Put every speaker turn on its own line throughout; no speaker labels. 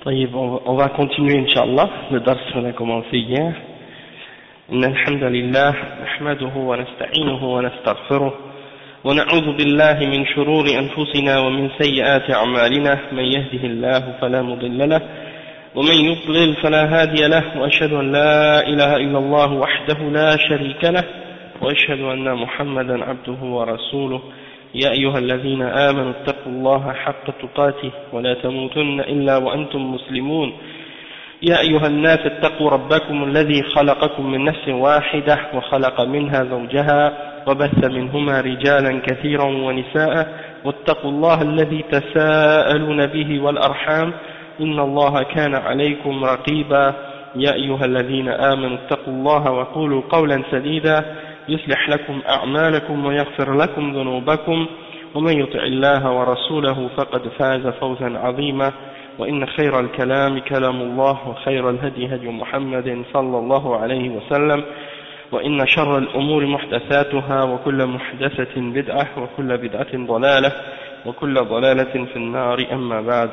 طيب on va continuer Inch'Allah le dars qu'on a commencé hier. إن الحمد لله نحمده ونستعينه ونستغفره ونعوذ بالله من شرور أنفسنا ومن سيئات أعمالنا من يهده الله فلا مضل له ومن يضلل فلا هادي له وأشهد أن لا إله إلا الله وحده لا شريك له وأشهد أن محمدا عبده ورسوله يا أيها الذين آمنوا اتقوا الله حق تقاته ولا تموتن إلا وأنتم مسلمون يا أيها الناس اتقوا ربكم الذي خلقكم من نفس واحدة وخلق منها زوجها وبث منهما رجالا كثيرا ونساء واتقوا الله الذي تساءلون به والأرحام إن الله كان عليكم رقيبا يا أيها الذين آمنوا اتقوا الله وقولوا قولا سديدا يصلح لكم أعمالكم ويغفر لكم ذنوبكم ومن يطع الله ورسوله فقد فاز فوزا عظيما وإن خير الكلام كلام الله وخير الهدي هدي محمد صلى الله عليه وسلم وإن شر الأمور محدثاتها وكل محدثة بدعة وكل بدعة ضلالة وكل ضلالة في النار أما بعد.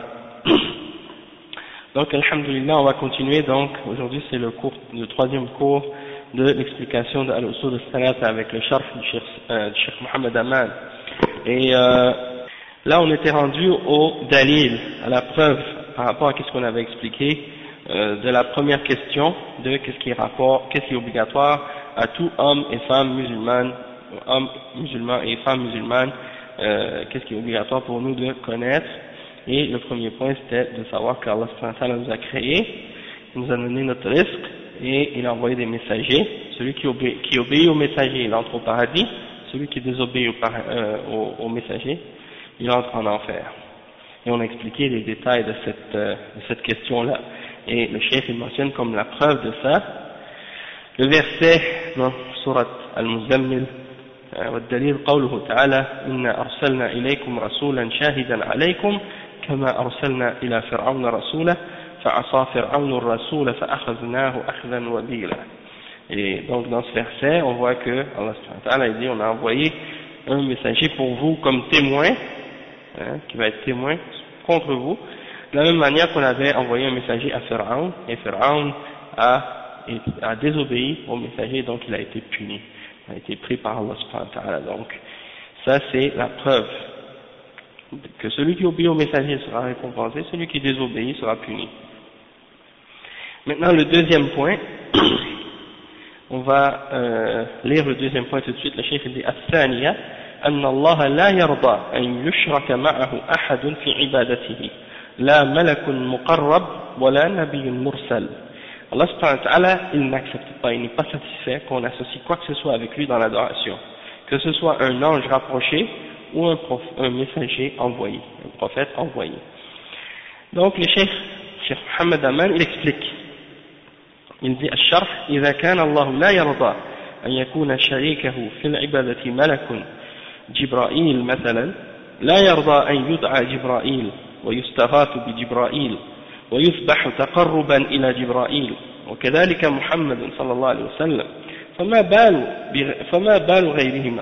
Donc, alhamdulillah, on va continuer. Donc, aujourd'hui, c'est le troisième cours de l'explication de Al-Usul al-Salat avec le sharh du Cheikh Mohammed Aman. Et là, on était rendu au dalil, à la preuve par rapport à ce qu'on avait expliqué de la première question de qu'est-ce qui est obligatoire à tout homme et femme musulmane, hommes musulmans et femmes musulmanes, qu'est-ce qui est obligatoire pour nous de connaître. Et le premier point, c'était de savoir qu'Allah nous a créés, il nous a donné notre risque, et il a envoyé des messagers. Celui qui obéit au messager, il entre au paradis. Celui qui désobéit au messager, il entre en enfer. Et on a expliqué les détails de cette question-là. Et le cheikh il mentionne comme la preuve de ça, le verset dans Surat Al-Muzammil, والدليل قوله تعالى إنا أرسلنا إليكم رسولا شاهدا عليكم كما أرسلنا إلى فرعون رسولا فعصى فرعون الرسول فأخذناه أخذا وبيلا. Et donc dans ce verset on voit que Allah dit on a envoyé un messager pour vous comme témoin, qui va être témoin contre vous, de la même manière qu'on avait envoyé un messager à Pharaon, et Pharaon a désobéi au messager, donc il a été puni, il a été pris par Allah subhanahu wa ta'ala. Donc ça c'est la preuve que celui qui obéit au messager sera récompensé, celui qui désobéit sera puni. Maintenant le deuxième point, on va lire le deuxième point tout de suite. Le cheikh dit الثانية أن الله لا يرضى أن يشرك معه أحد في عبادته لا ملك مقرب ولا نبي مرسل. Allah subhanahu wa ta'ala, il n'accepte pas, il n'est pas satisfait qu'on associe quoi que ce soit avec lui dans l'adoration, que ce soit un ange rapproché ou un messager envoyé, un prophète envoyé. Donc le cheikh Mohammed Aman, il explique, il dit الشرح إذا كان الله لا يرضى أن يكون شريكه في العبادة ملك جبرائيل مثلا لا يرضى أن يدعى جبرائيل ويستغاث بجبرائيل ويذبح تقربا إلى جبرائيل وكذلك محمد صلى الله عليه وسلم فما بال غيرهما.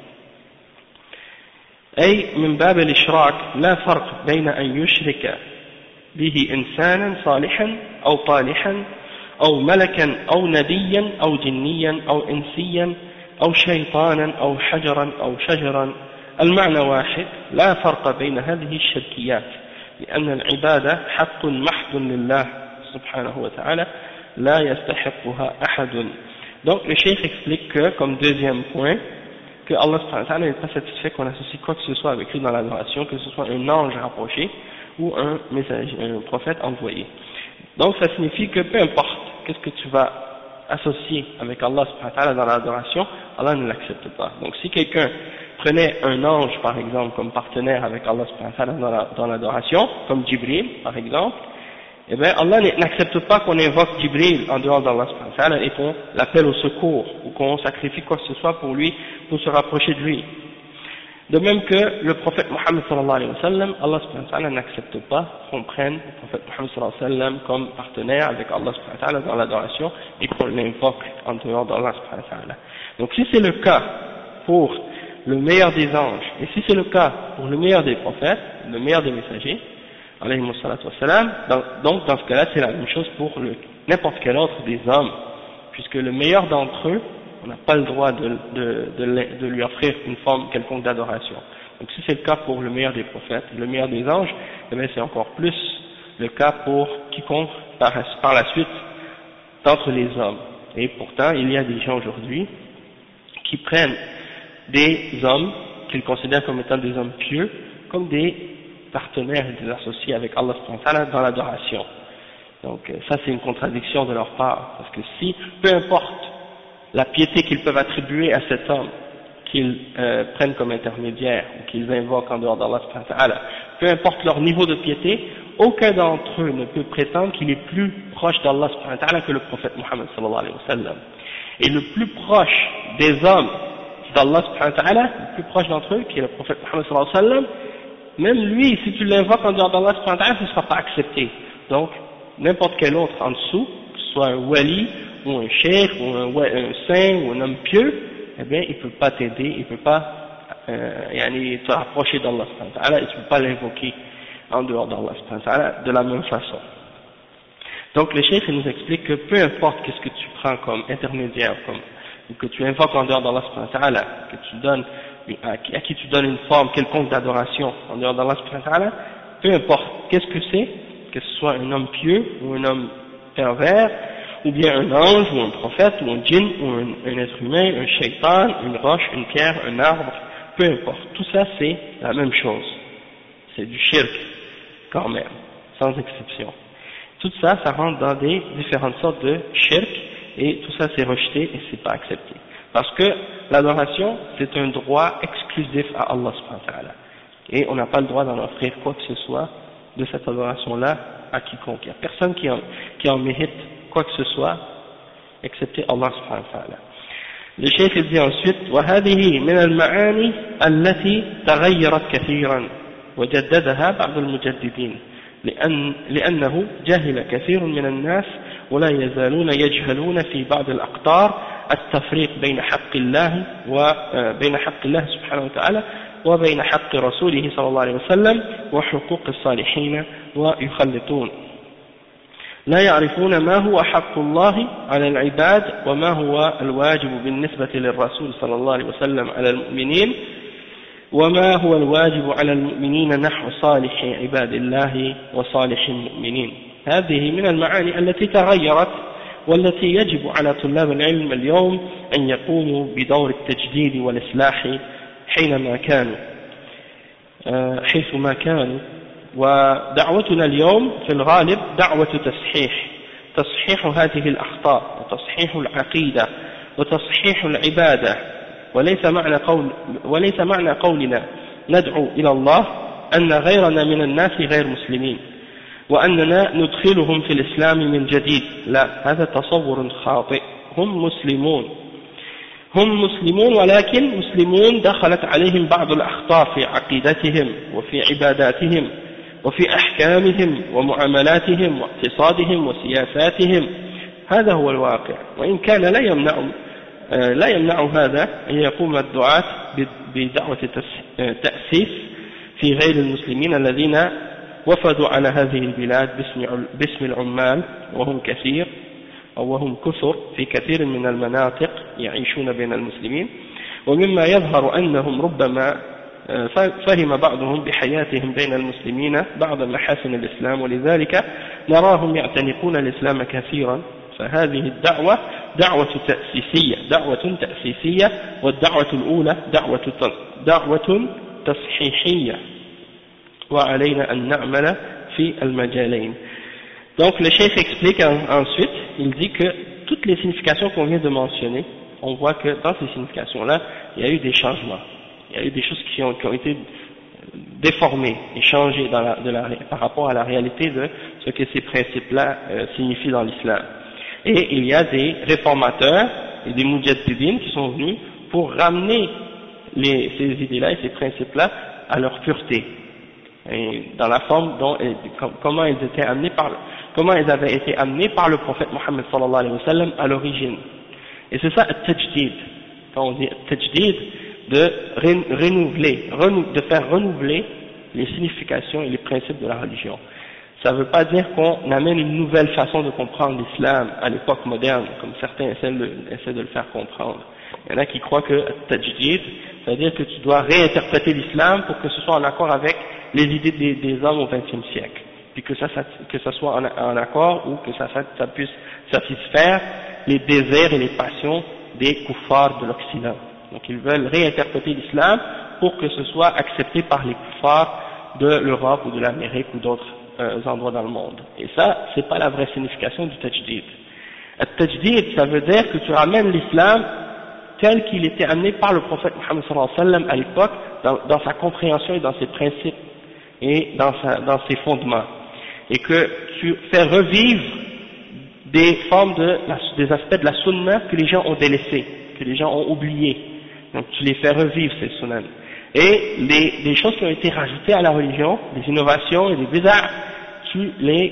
أي من باب الإشراك لا فرق بين أن يشرك به إنسانا صالحا أو طالحا أو ملكا أو نبيا أو جنيا أو إنسيا أو شيطانا أو حجرا أو شجرا، المعنى واحد لا فرق بين هذه الشركيات لأن العبادة حق محض لله سبحانه وتعالى لا يستحقها أحد. Donc le cheikh explique que comme deuxième point que Allah subhanahu wa ta'ala n'est pas satisfait qu'on associe quoi que ce soit avec lui dans l'adoration, que ce soit un ange rapproché ou un messager, un prophète envoyé. Donc ça signifie que peu importe qu'est-ce que tu vas associer avec Allah subhanahu wa ta'ala dans l'adoration, Allah ne l'accepte pas. Donc si quelqu'un prenait un ange par exemple comme partenaire avec Allah subhanahu wa ta'ala dans l'adoration, comme Jibril par exemple, eh bien Allah n'accepte pas qu'on invoque Jibril en dehors d'Allah subhanahu wa ta'ala et qu'on l'appelle au secours ou qu'on sacrifie quoi que ce soit pour lui, pour se rapprocher de lui. De même que le prophète Mohammed sallallahu alayhi wa sallam, Allah subhanahu wa ta'ala n'accepte pas qu'on prenne le prophète Mohammed sallallahu alayhi wa sallam comme partenaire avec Allah subhanahu wa ta'ala dans l'adoration et qu'on l'invoque en dehors d'Allah subhanahu wa ta'ala. Donc si c'est le cas pour le meilleur des anges, et si c'est le cas pour le meilleur des prophètes, le meilleur des messagers, alayhi salatu wassalam. Donc dans ce cas-là, c'est la même chose pour n'importe quel autre des hommes, puisque le meilleur d'entre eux, on n'a pas le droit de lui offrir une forme quelconque d'adoration. Donc si c'est le cas pour le meilleur des prophètes, le meilleur des anges, eh bien c'est encore plus le cas pour quiconque par la suite d'entre les hommes. Et pourtant, il y a des gens aujourd'hui qui prennent des hommes qu'ils considèrent comme étant des hommes pieux, comme des partenaires et des associés avec Allah subhanahu wa ta'ala dans l'adoration. Donc ça c'est une contradiction de leur part, parce que si, peu importe la piété qu'ils peuvent attribuer à cet homme, qu'ils prennent comme intermédiaire, ou qu'ils invoquent en dehors d'Allah subhanahu wa ta'ala, peu importe leur niveau de piété, aucun d'entre eux ne peut prétendre qu'il est plus proche d'Allah subhanahu wa ta'ala que le prophète Muhammad sallallahu alayhi wa sallam. Et le plus proche des hommes d'Allah subhanahu wa ta'ala, le plus proche d'entre eux, qui est le prophète Muhammad sallallahu alayhi wa sallam, même lui, si tu l'invoques en dehors d'Allah subhanahu wa ta'ala, ce ne sera pas accepté. Donc, n'importe quel autre en dessous, que ce soit un wali, ou un cheikh, ou un saint, ou un homme pieux, eh bien, il ne peut pas t'aider, il ne peut pas te rapprocher d'Allah subhanahu wa ta'ala, et tu ne peux pas l'invoquer en dehors d'Allah subhanahu wa ta'ala de la même façon. Donc, le cheikh nous explique que peu importe qu'est-ce que tu prends comme intermédiaire, ou que tu invoques en dehors d'Allah subhanahu wa ta'ala, que tu donnes, à qui tu donnes une forme quelconque d'adoration en dehors d'Allah subhanahu wa ta'ala, peu importe qu'est-ce que c'est, que ce soit un homme pieux ou un homme pervers, ou bien un ange ou un prophète ou un djinn ou un être humain, un shaitan, une roche, une pierre, un arbre, peu importe, tout ça c'est la même chose, c'est du shirk quand même, sans exception. Tout ça, ça rentre dans des différentes sortes de shirk, et tout ça c'est rejeté et c'est pas accepté. Parce que l'adoration, c'est un droit exclusif à Allah subhanahu wa ta'ala. Et on n'a pas le droit d'en offrir quoi que ce soit de cette adoration-là à quiconque. Il n'y a personne qui en mérite quoi que ce soit, excepté Allah subhanahu wa ta'ala. Le cheikh dit ensuite, وَهَذِهِ مِنَ الْمَعَانِ الَّتِي تَغَيَّرَتْ كَثِيرًا وجددها بعض المجددين لأنه جهل كثير من الناس ولا يزالون يجهلون في بعض الأقطار التفريق بين حق الله سبحانه وتعالى وبين حق رسوله صلى الله عليه وسلم وحقوق الصالحين ويخلطون لا يعرفون ما هو حق الله على العباد وما هو الواجب بالنسبة للرسول صلى الله عليه وسلم على المؤمنين وما هو الواجب على المؤمنين نحو صالح عباد الله وصالح المؤمنين. هذه من المعاني التي تغيرت والتي يجب على طلاب العلم اليوم أن يقوموا بدور التجديد والإصلاح حيثما كانوا ودعوتنا اليوم في الغالب دعوة تصحيح هذه الأخطاء وتصحيح العقيدة وتصحيح العبادة وليس معنى قولنا ندعو إلى الله أن غيرنا من الناس غير مسلمين وأننا ندخلهم في الإسلام من جديد، لا، هذا تصور خاطئ. هم مسلمون ولكن مسلمون دخلت عليهم بعض الأخطاء في عقيدتهم وفي عباداتهم وفي أحكامهم ومعاملاتهم واقتصادهم وسياساتهم، هذا هو الواقع. وإن كان لا يمنع هذا أن يقوم الدعاة بدعوة تأسيس في غير المسلمين الذين وفدوا على هذه البلاد باسم العمال وهم كثر في كثير من المناطق يعيشون بين المسلمين، ومما يظهر أنهم ربما فهم بعضهم بحياتهم بين المسلمين بعض محاسن الإسلام ولذلك نراهم يعتنقون الإسلام كثيرا. فهذه الدعوة دعوة تأسيسية والدعوة الأولى دعوة تصحيحية وعلينا أن نعمل في المجالين. Donc le chef explique ensuite, il dit que toutes les significations qu'on vient de mentionner, on voit que dans ces significations-là, il y a eu des changements, il y a eu des choses qui ont été déformées et changées par rapport à la réalité de ce que ces principes-là signifient dans l'islam. Et il y a des réformateurs et des mujaddidines qui sont venus pour ramener ces idées-là et ces principes-là à leur pureté, et dans la forme dont comment ils avaient été amenés par le prophète Mohammed sallallahu alayhi wa sallam à l'origine. Et c'est ça at-tajdid, quand on dit at-tajdid, de faire renouveler les significations et les principes de la religion. ça ne veut pas dire qu'on amène une nouvelle façon de comprendre l'islam à l'époque moderne, comme certains essaient de le faire comprendre. Il y en a qui croient que tajdid, c'est-à-dire que tu dois réinterpréter l'islam pour que ce soit en accord avec les idées des hommes au XXe siècle, puis que ça soit en accord ou que ça puisse satisfaire les désirs et les passions des kuffars de l'Occident. Donc ils veulent réinterpréter l'islam pour que ce soit accepté par les kuffars de l'Europe ou de l'Amérique ou d'autres endroits dans le monde. Et ça, c'est pas la vraie signification du tajdid. Le tajdid, ça veut dire que tu ramènes l'islam tel qu'il était amené par le prophète Mohammed sallallahu alayhi wa sallam à l'époque, dans sa compréhension et dans ses principes et dans ses fondements. Et que tu fais revivre des formes des aspects de la sunna que les gens ont délaissés, que les gens ont oubliés. Donc tu les fais revivre, ces sunnah. Et les choses qui ont été rajoutées à la religion, des innovations et des bid'ah, tu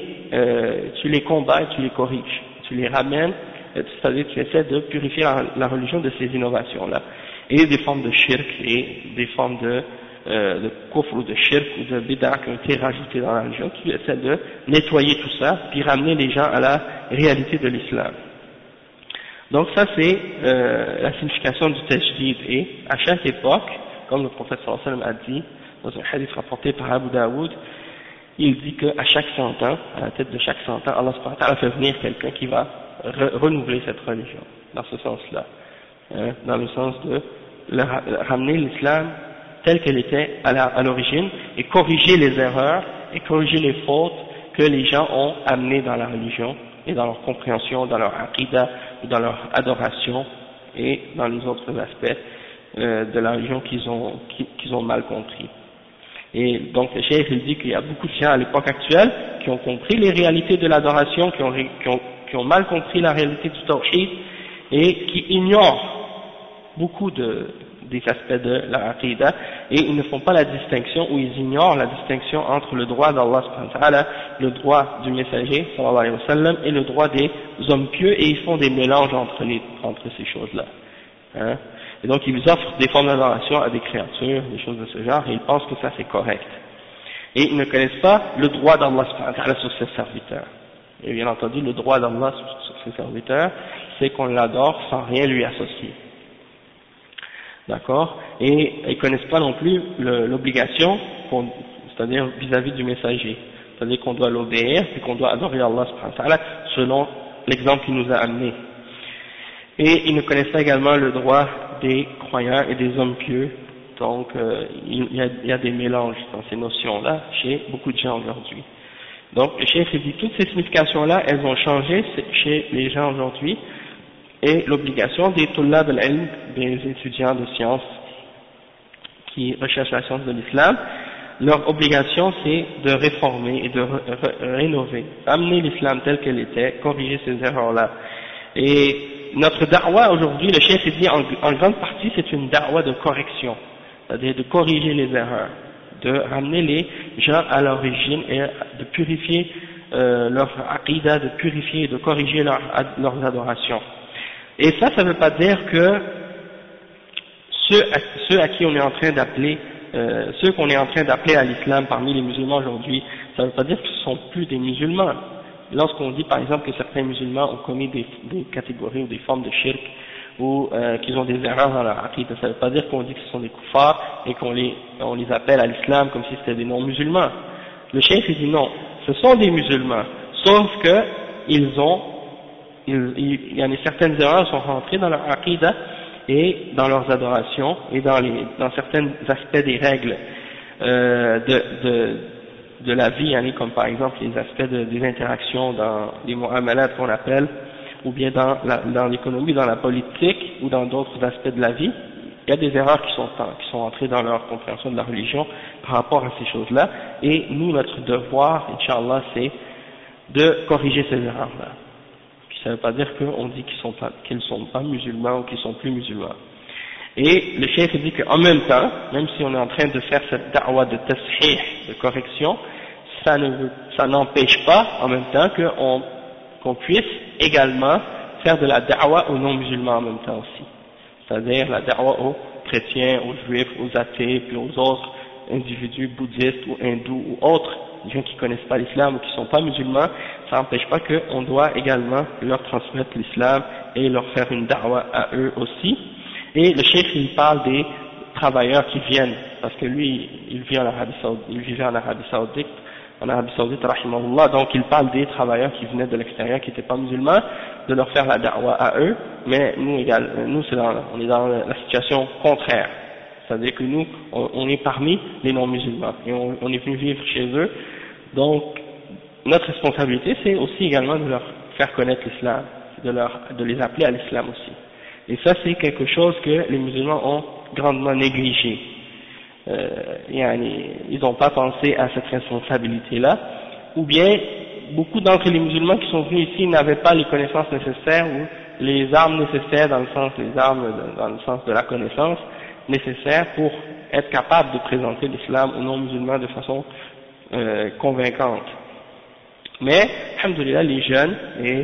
les combats et tu les corriges, tu les ramènes, c'est-à-dire tu essaies de purifier la religion de ces innovations-là. Et des formes de shirk et des formes de kufr ou de shirk ou de bid'ah qui ont été rajoutées dans la religion, tu essaies de nettoyer tout ça, puis ramener les gens à la réalité de l'islam. Donc ça c'est la signification du tajdid, et à chaque époque, comme le prophète sallallahu alayhi wa sallam a dit dans un hadith rapporté par Abu Daoud, il dit qu'à chaque 100 ans, à la tête de chaque 100 ans, Allah subhanahu wa ta'ala fait venir quelqu'un qui va renouveler cette religion, dans ce sens-là, dans le sens de ramener l'islam tel qu'elle était à l'origine et corriger les erreurs et corriger les fautes que les gens ont amenées dans la religion et dans leur compréhension, dans leur aqidah, dans leur adoration et dans les autres aspects de la religion qu'ils ont mal compris. Et donc le cheikh il dit qu'il y a beaucoup de gens à l'époque actuelle qui ont compris les réalités de l'adoration, qui ont mal compris la réalité du tawhid et qui ignorent beaucoup des aspects de la aqidah, et ils ne font pas la distinction, ou ils ignorent la distinction entre le droit d'Allah subhanahu wa ta'ala, le droit du messager sallallahu alayhi wa sallam et le droit des hommes pieux, et ils font des mélanges entre ces choses-là. Et donc ils offrent des formes d'adoration à des créatures, des choses de ce genre, et ils pensent que ça c'est correct. Et ils ne connaissent pas le droit d'Allah subhanahu wa ta'ala sur ses serviteurs. Et bien entendu, le droit d'Allah sur ses serviteurs, c'est qu'on l'adore sans rien lui associer. D'accord? Et ils connaissent pas non plus l'obligation, c'est-à-dire vis-à-vis du messager. C'est-à-dire qu'on doit l'obéir, puis qu'on doit adorer Allah subhanahu wa ta'ala selon l'exemple qu'il nous a amené. Et ils ne connaissent pas également le droit des croyants et des hommes pieux. Donc il y a des mélanges dans ces notions-là chez beaucoup de gens aujourd'hui. Donc le cheikh dit toutes ces significations-là, elles ont changé chez les gens aujourd'hui, et l'obligation des tullab al-ilm, des étudiants de sciences qui recherchent la science de l'islam, leur obligation c'est de réformer et de rénover, amener l'islam tel qu'elle était, corriger ces erreurs-là. Et notre da'wa aujourd'hui, le cheikh dit en grande partie c'est une da'wa de correction, c'est-à-dire de corriger les erreurs, de ramener les gens à l'origine et de purifier leur aqidah, de purifier et de corriger leurs adorations. Et ça ne veut pas dire que ceux à qui on est en train d'appeler, ceux qu'on est en train d'appeler à l'islam parmi les musulmans aujourd'hui, ça ne veut pas dire qu'ils ne sont plus des musulmans. Lorsqu'on dit par exemple que certains musulmans ont commis des catégories ou des formes de shirk, ou qu'ils ont des erreurs dans leur aqidah, ça ne veut pas dire qu'on dit que ce sont des kuffars et qu'on les appelle à l'islam comme si c'était des non-musulmans. Le cheikh dit non, ce sont des musulmans, sauf que il y a certaines erreurs sont rentrées dans leur aqidah et dans leurs adorations et dans certains aspects des règles de la vie, comme par exemple les aspects des interactions dans les mu'amalat qu'on appelle, ou bien dans l'économie, dans la politique ou dans d'autres aspects de la vie. Il y a des erreurs qui sont entrées dans leur compréhension de la religion par rapport à ces choses-là, et nous, notre devoir, Inch'Allah, c'est de corriger ces erreurs-là. Puis ça ne veut pas dire qu'on dit qu'ils ne sont pas musulmans ou qu'ils sont plus musulmans. Et le cheikh dit qu'en même temps, même si on est en train de faire cette da'wa de tashih, de correction, ça n'empêche pas en même temps qu'on puisse également faire de la da'wa aux non-musulmans en même temps aussi. C'est-à-dire la da'wa aux chrétiens, aux juifs, aux athées, puis aux autres individus bouddhistes ou hindous ou autres des gens qui connaissent pas l'islam ou qui sont pas musulmans, ça n'empêche pas qu'on doit également leur transmettre l'islam et leur faire une da'wa à eux aussi. Et le cheikh, il parle des travailleurs qui viennent, parce que lui, il vit en Arabie Saoudite, il vivait en Arabie Saoudite, rahimahullah, donc il parle des travailleurs qui venaient de l'extérieur, qui n'étaient pas musulmans, de leur faire la da'wa à eux, mais nous, on est dans la situation contraire. C'est-à-dire que nous, on est parmi les non-musulmans, et on est venu vivre chez eux, donc notre responsabilité, c'est aussi également de leur faire connaître l'islam, de les appeler à l'islam aussi. Et ça, c'est quelque chose que les musulmans ont grandement négligé. Ils n'ont pas pensé à cette responsabilité-là, ou bien beaucoup d'entre les musulmans qui sont venus ici n'avaient pas les connaissances nécessaires ou les armes nécessaires dans le sens de la connaissance nécessaire pour être capable de présenter l'islam aux non-musulmans de façon convaincante. Mais, alhamdoulilah, les jeunes et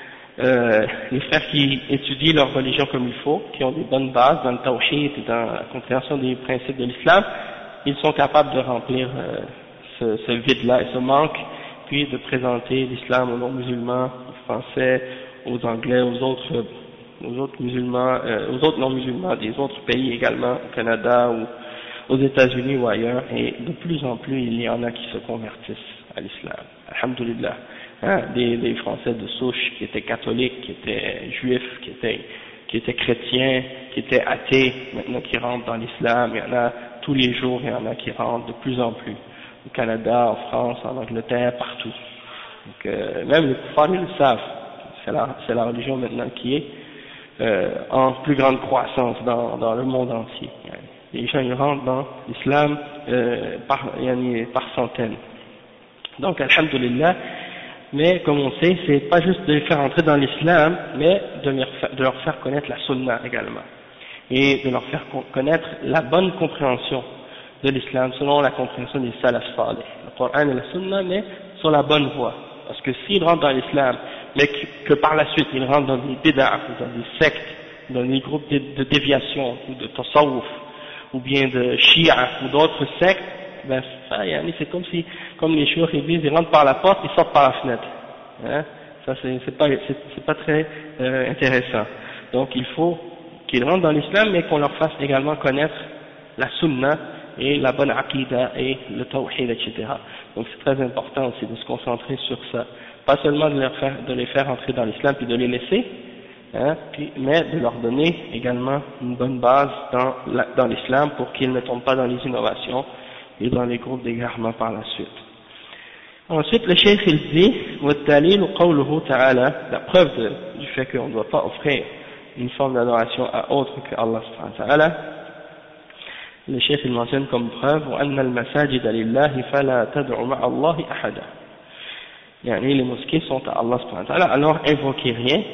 les frères qui étudient leur religion comme il faut, qui ont des bonnes bases dans le tawhid et dans la compréhension des principes de l'islam, ils sont capables de remplir ce vide-là et ce manque, puis de présenter l'islam aux non-musulmans, aux Français, aux Anglais, aux autres musulmans, aux autres non-musulmans des autres pays également, au Canada ou aux États-Unis ou ailleurs, et de plus en plus il y en a qui se convertissent à l'islam. Alhamdulillah. Des Français de souche qui étaient catholiques, qui étaient juifs, qui étaient chrétiens, qui étaient athées, maintenant qui rentrent dans l'islam, il y en a tous les jours, il y en a qui rentrent de plus en plus, au Canada, en France, en Angleterre, partout. Donc, même les kuffars, ils le savent, c'est la religion maintenant qui est en plus grande croissance dans le monde entier. Les gens ils rentrent dans l'islam par centaines. Donc, alhamdulillah. Mais comme on sait, c'est pas juste de les faire entrer dans l'islam, mais de leur faire connaître la sunna également. Et de leur faire connaître la bonne compréhension de l'islam, selon la compréhension des salaf salih. Le Coran et la sunna, mais sur la bonne voie. Parce que s'ils rentrent dans l'islam, mais que par la suite ils rentrent dans des bid'ah, dans des sectes, dans des groupes de déviation, ou de tasawwuf, ou bien de shia, ou d'autres sectes, ben ça, c'est comme les chouars ils disent, ils rentrent par la porte, ils sortent par la fenêtre. Hein? Ça c'est pas très intéressant. Donc il faut qu'ils rentrent dans l'islam, mais qu'on leur fasse également connaître la sunna et la bonne aqidah et le tawhid, etc. Donc c'est très important aussi de se concentrer sur ça. Pas seulement de les faire entrer dans l'islam puis de les laisser, hein, mais de leur donner également une bonne base dans l'islam pour qu'ils ne tombent pas dans les innovations et dans les groupes d'égarement par la suite. Ensuite, le cheikh il dit, وَالدَّلِيلُ قَوْلُهُ تَعَالَى, la preuve du fait qu'on ne doit pas offrir une forme d'adoration à autre que Allah subhanahu wa ta'ala, le cheikh il mentionne comme preuve, وَأَنَّ الْمَسَاجِدَ لِلَّهِ فَلَا تَدْعُ مَعَ اللَّهِ أَحَدًا. Les mosquées sont à Allah subhanahu wa ta'ala, alors invoquez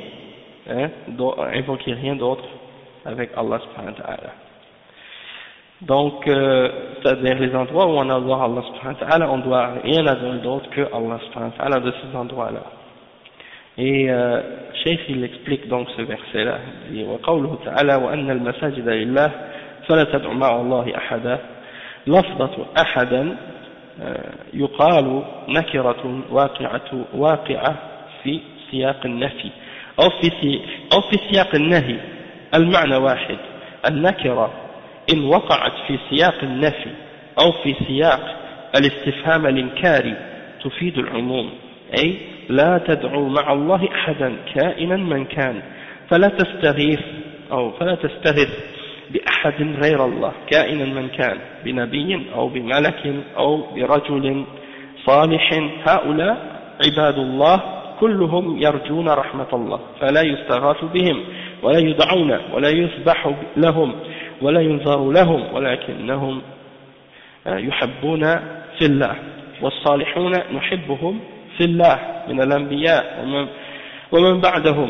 rien d'autre avec Allah subhanahu wa ta'ala. Donc, c'est-à-dire les endroits où on adore Allah subhanahu wa ta'ala, on ne doit rien adorer d'autre que Allah subhanahu wa ta'ala de ces endroits-là. Et Cheikh il explique donc ce verset-là, il dit وقوله تعالى وأن المساجد لله فلا تدع مع الله أحدا لفظة أحدا يقال نكرة واقعة في سياق النفي أو في سياق النهي المعنى واحد النكرة إن وقعت في سياق النفي أو في سياق الاستفهام الإنكاري تفيد العموم أي لا تدعو مع الله أحدا كائنا من كان فلا تستغيث بأحد غير الله كائنا من كان بنبي أو بملك أو برجل صالح هؤلاء عباد الله كلهم يرجون رحمة الله فلا يستغاث بهم ولا يدعون ولا يسبح لهم ولا ينظر لهم ولكنهم يحبون في الله والصالحون نحبهم في الله من الأنبياء ومن بعدهم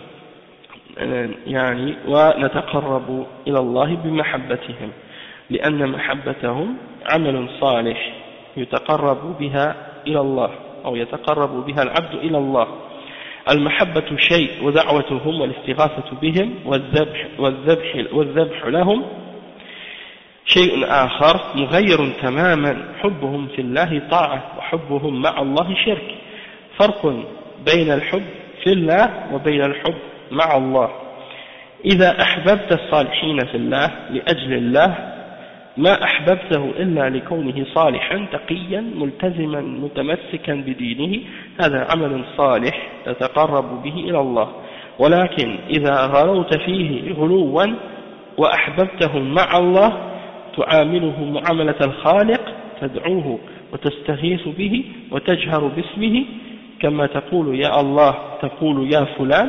ونتقرب إلى الله بمحبتهم لأن محبتهم عمل صالح يتقرب بها إلى الله أو يتقرب بها العبد إلى الله المحبة شيء ودعوتهم والاستغاثة بهم والذبح لهم شيء آخر مغير تماما حبهم في الله طاعة وحبهم مع الله شرك فرق بين الحب في الله وبين الحب مع الله إذا أحببت الصالحين في الله لأجل الله ما أحببته إلا لكونه صالحا تقيا ملتزما متمسكا بدينه هذا عمل صالح تتقرب به إلى الله ولكن إذا غلوت فيه غلوا وأحببته مع الله تعامله معاملة الخالق تدعوه وتستغيث به وتجهر باسمه كما تقول يا الله تقول يا فلان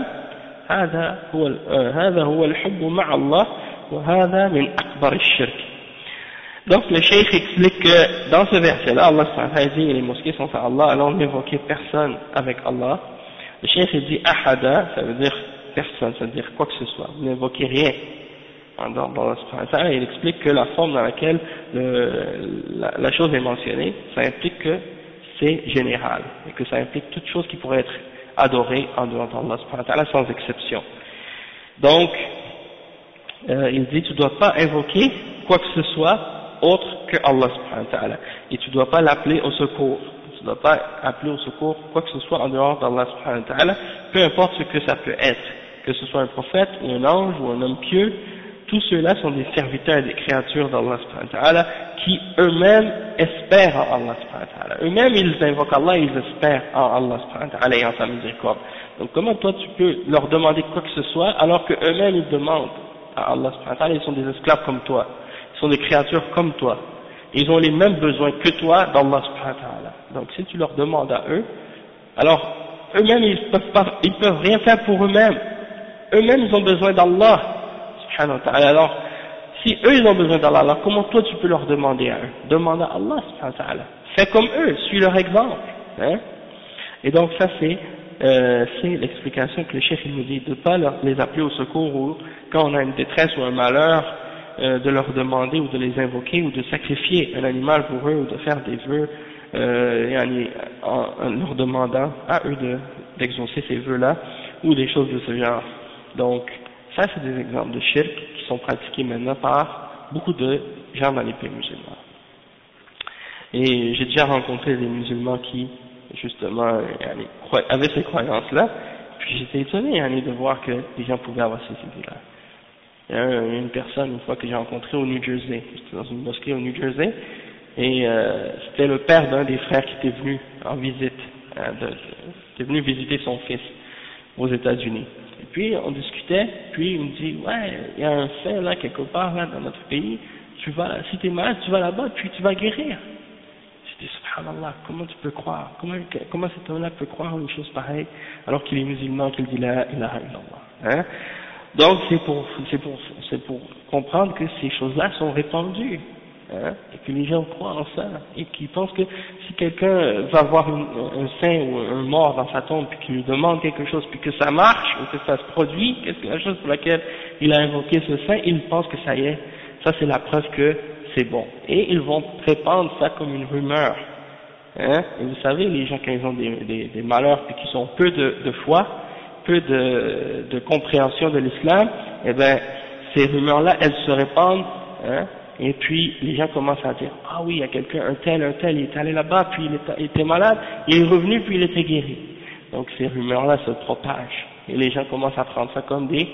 هذا هو الحب مع الله وهذا من أكبر الشرك. Donc le cheikh explique que dans ce verset-là, Allah s.a. dit les mosquées sont à Allah, alors n'invoquez personne avec Allah. Le cheikh dit ahada, ça veut dire personne, ça veut dire quoi que ce soit, vous n'invoquez rien en dehors d'Allah s.a. Il explique que la forme dans laquelle la chose est mentionnée, ça implique que c'est général, et que ça implique toute chose qui pourrait être adorée en dehors d'Allah s.a. sans exception. Donc, il dit tu ne dois pas invoquer quoi que ce soit autre que Allah subhanahu wa ta'ala et tu ne dois pas l'appeler au secours, tu ne dois pas appeler au secours quoi que ce soit en dehors d'Allah subhanahu wa ta'ala, peu importe ce que ça peut être, que ce soit un prophète ou un ange ou un homme pieux, tous ceux-là sont des serviteurs et des créatures d'Allah subhanahu wa ta'ala qui eux-mêmes espèrent en Allah subhanahu wa ta'ala, eux-mêmes ils invoquent Allah, ils espèrent en Allah subhanahu wa ta'ala et en sa miséricorde. Donc comment toi tu peux leur demander quoi que ce soit alors que eux-mêmes ils demandent à Allah subhanahu wa ta'ala, ils sont des esclaves comme toi, ils sont des créatures comme toi, ils ont les mêmes besoins que toi d'Allah subhanahu wa ta'ala. Donc si tu leur demandes à eux, alors eux-mêmes ils peuvent rien faire pour eux-mêmes, eux-mêmes ils ont besoin d'Allah subhanahu wa ta'ala. Alors si eux ils ont besoin d'Allah, alors comment toi tu peux leur demander à eux? Demande à Allah subhanahu wa ta'ala, fais comme eux, suis leur exemple, hein? Et donc ça c'est l'explication que le chef il nous dit, de ne pas les appeler au secours ou quand on a une détresse ou un malheur, de leur demander ou de les invoquer ou de sacrifier un animal pour eux ou de faire des vœux en leur demandant à eux d'exaucer ces vœux-là ou des choses de ce genre. Donc ça c'est des exemples de shirk qui sont pratiqués maintenant par beaucoup de gens dans les pays musulmans. Et j'ai déjà rencontré des musulmans qui justement avaient ces croyances-là, puis j'étais étonné de voir que les gens pouvaient avoir ces idées-là. Il y a une personne, une fois que j'ai rencontré au New Jersey, j'étais dans une mosquée au New Jersey, et c'était le père d'un des frères qui était venu en visite, qui était venu visiter son fils aux États-Unis. Et puis on discutait, puis il me dit, ouais, il y a un fait là quelque part là dans notre pays, si t'es malade, tu vas là-bas, puis tu vas guérir. Je dis, subhanallah, comment tu peux croire, comment cet homme-là peut croire une chose pareille, alors qu'il est musulman, qu'il dit la ilaha illallah, hein? Donc c'est pour comprendre que ces choses-là sont répandues, hein, et que les gens croient en ça, et qu'ils pensent que si quelqu'un va voir un saint ou un mort dans sa tombe, puis qu'il lui demande quelque chose, puis que ça marche, ou que ça se produit, qu'est-ce que la chose pour laquelle il a invoqué ce saint, il pense que ça y est, ça c'est la preuve que c'est bon. Et ils vont répandre ça comme une rumeur, hein, et vous savez, les gens quand ils ont des malheurs, puis qui sont peu de foi, peu de compréhension de l'islam, eh ben ces rumeurs-là, elles se répandent, hein, et puis les gens commencent à dire, ah oui, il y a quelqu'un, un tel, il est allé là-bas, puis il était malade, il est revenu, puis il était guéri. Donc ces rumeurs-là se propagent, et les gens commencent à prendre ça comme des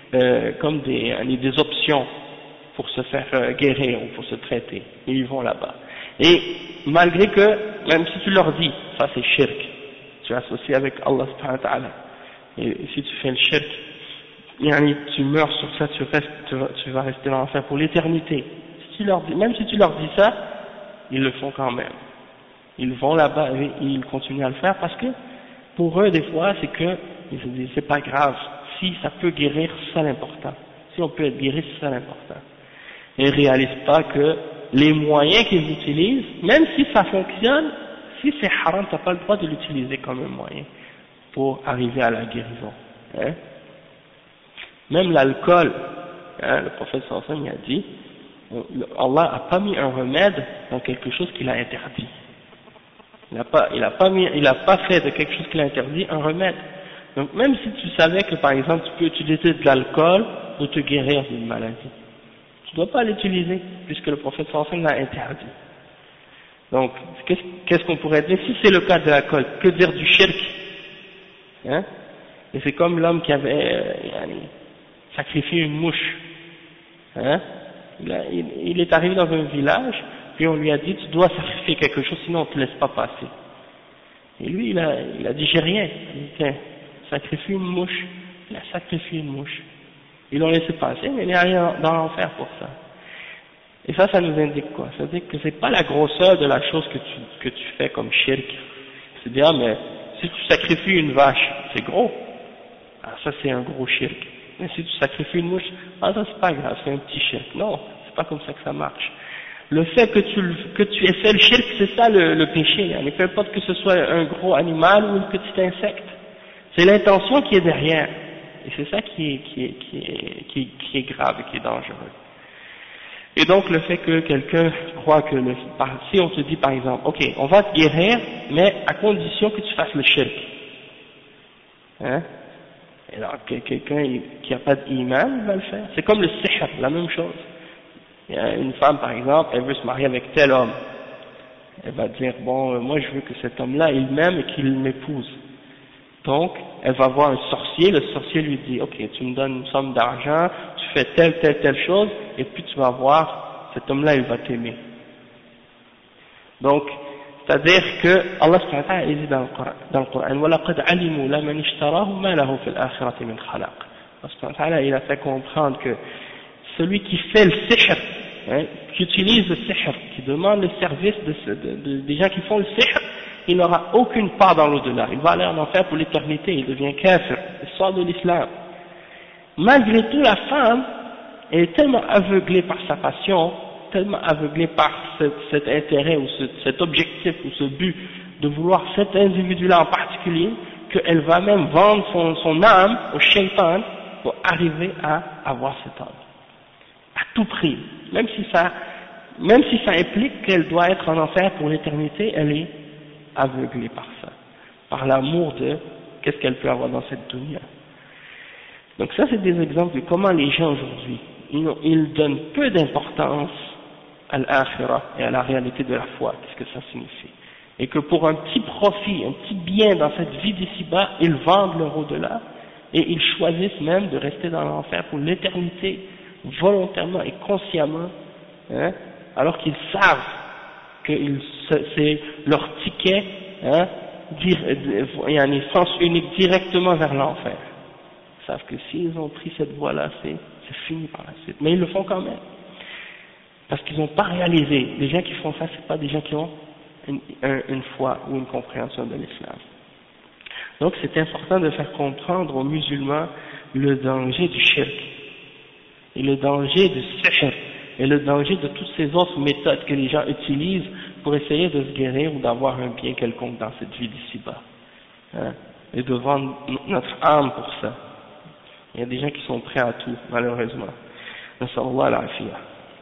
options pour se faire guérir ou pour se traiter, et ils vont là-bas. Et malgré que, même si tu leur dis, ça c'est shirk, tu associes avec Allah subhanahu wa ta'ala, et si tu fais le shirk, tu meurs sur ça, tu vas rester dans l'enfer pour l'éternité. Même si tu leur dis ça, ils le font quand même. Ils vont là-bas et ils continuent à le faire parce que pour eux, des fois, c'est que ils se disent c'est pas grave. Si ça peut guérir, c'est ça l'important. Si on peut être guéri, c'est ça l'important. Et ils ne réalisent pas que les moyens qu'ils utilisent, même si ça fonctionne, si c'est haram, tu n'as pas le droit de l'utiliser comme un moyen pour arriver à la guérison. Hein? Même l'alcool, hein, le prophète sallallahu alayhi wa sallam a dit, Allah n'a pas mis un remède dans quelque chose qu'il a interdit. Il n'a pas fait de quelque chose qu'il a interdit un remède. Donc même si tu savais que par exemple tu peux utiliser de l'alcool pour te guérir d'une maladie, Tu ne dois pas l'utiliser, puisque le prophète sallallahu alayhi wa sallam l'a interdit. Donc, qu'est-ce qu'on pourrait dire? Si c'est le cas de l'alcool, que dire du shirk? Hein? Et c'est comme l'homme qui avait sacrifié une mouche. Hein? Il est arrivé dans un village, puis on lui a dit, tu dois sacrifier quelque chose, sinon on ne te laisse pas passer. Et lui, il a dit, j'ai rien. Il dit, tiens, sacrifie une mouche. Il a sacrifié une mouche. Ils l'ont laissé passer, mais il est allé dans l'enfer pour ça. Et ça nous indique quoi? Ça indique que c'est pas la grosseur de la chose que tu fais comme shirk. C'est dire, mais si tu sacrifies une vache, c'est gros. Ah, ça c'est un gros shirk. Mais si tu sacrifies une mouche, ah ça c'est pas grave, c'est un petit shirk. Non, c'est pas comme ça que ça marche. Le fait que tu aies fait le shirk, c'est ça le péché. Hein. Peu importe que ce soit un gros animal ou un petit insecte. C'est l'intention qui est derrière. Et c'est ça qui est grave et qui est dangereux. Et donc le fait que quelqu'un croit que si on te dit par exemple, ok, on va te guérir, mais à condition que tu fasses le shirk. Hein? Et alors quelqu'un qui n'a pas d'iman, il va le faire. C'est comme le sihr, la même chose. Il y a une femme par exemple, elle veut se marier avec tel homme. Elle va dire, bon, moi je veux que cet homme-là, il m'aime et qu'il m'épouse. Donc, elle va voir un sorcier, le sorcier lui dit, ok, tu me donnes une somme d'argent, tu fais telle chose, et puis tu vas voir, cet homme-là, il va t'aimer. Donc, c'est-à-dire que Allah subhanahu wa ta'ala dit dans le Coran, وَلَقَدْ عَلِمُوا لَمَنِ اشْتَرَاهُ مَا لَهُ فِي الْآخِرَةِ مِنْ خَلَقٍ. Allah subhanahu wa ta'ala, il a fait comprendre que celui qui fait le sihr, hein, qui utilise le sihr, qui demande le service des gens qui font le sihr, il n'aura aucune part dans l'au-delà. Il va aller en enfer pour l'éternité, il devient kafir, il sort de l'islam. Malgré tout, la femme est tellement aveuglée par sa passion, tellement aveuglée par cet intérêt ou cet objectif ou ce but de vouloir cet individu-là en particulier, qu'elle va même vendre son âme au shaitan pour arriver à avoir cet homme. À tout prix. Même si ça implique qu'elle doit être en enfer pour l'éternité, elle est aveuglée par ça, par l'amour de qu'est-ce qu'elle peut avoir dans cette dunya. Donc ça c'est des exemples de comment les gens aujourd'hui, ils donnent peu d'importance à l'akhirah et à la réalité de la foi, qu'est-ce que ça signifie. Et que pour un petit profit, un petit bien dans cette vie d'ici-bas, ils vendent leur au-delà et ils choisissent même de rester dans l'enfer pour l'éternité, volontairement et consciemment, hein, alors qu'ils savent que c'est leur ticket, hein, il y a une sens unique directement vers l'enfer. Ils savent que s'ils ont pris cette voie-là, c'est fini par la suite. Mais ils le font quand même. Parce qu'ils n'ont pas réalisé. Les gens qui font ça, c'est pas des gens qui ont une foi ou une compréhension de l'islam. Donc c'est important de faire comprendre aux musulmans le danger du shirk, et le danger du sihr, et le danger de toutes ces autres méthodes que les gens utilisent pour essayer de se guérir ou d'avoir un bien quelconque dans cette vie d'ici-bas. Hein, et de vendre notre âme pour ça. Il y a des gens qui sont prêts à tout, malheureusement. Nas'Allah al-afiyah.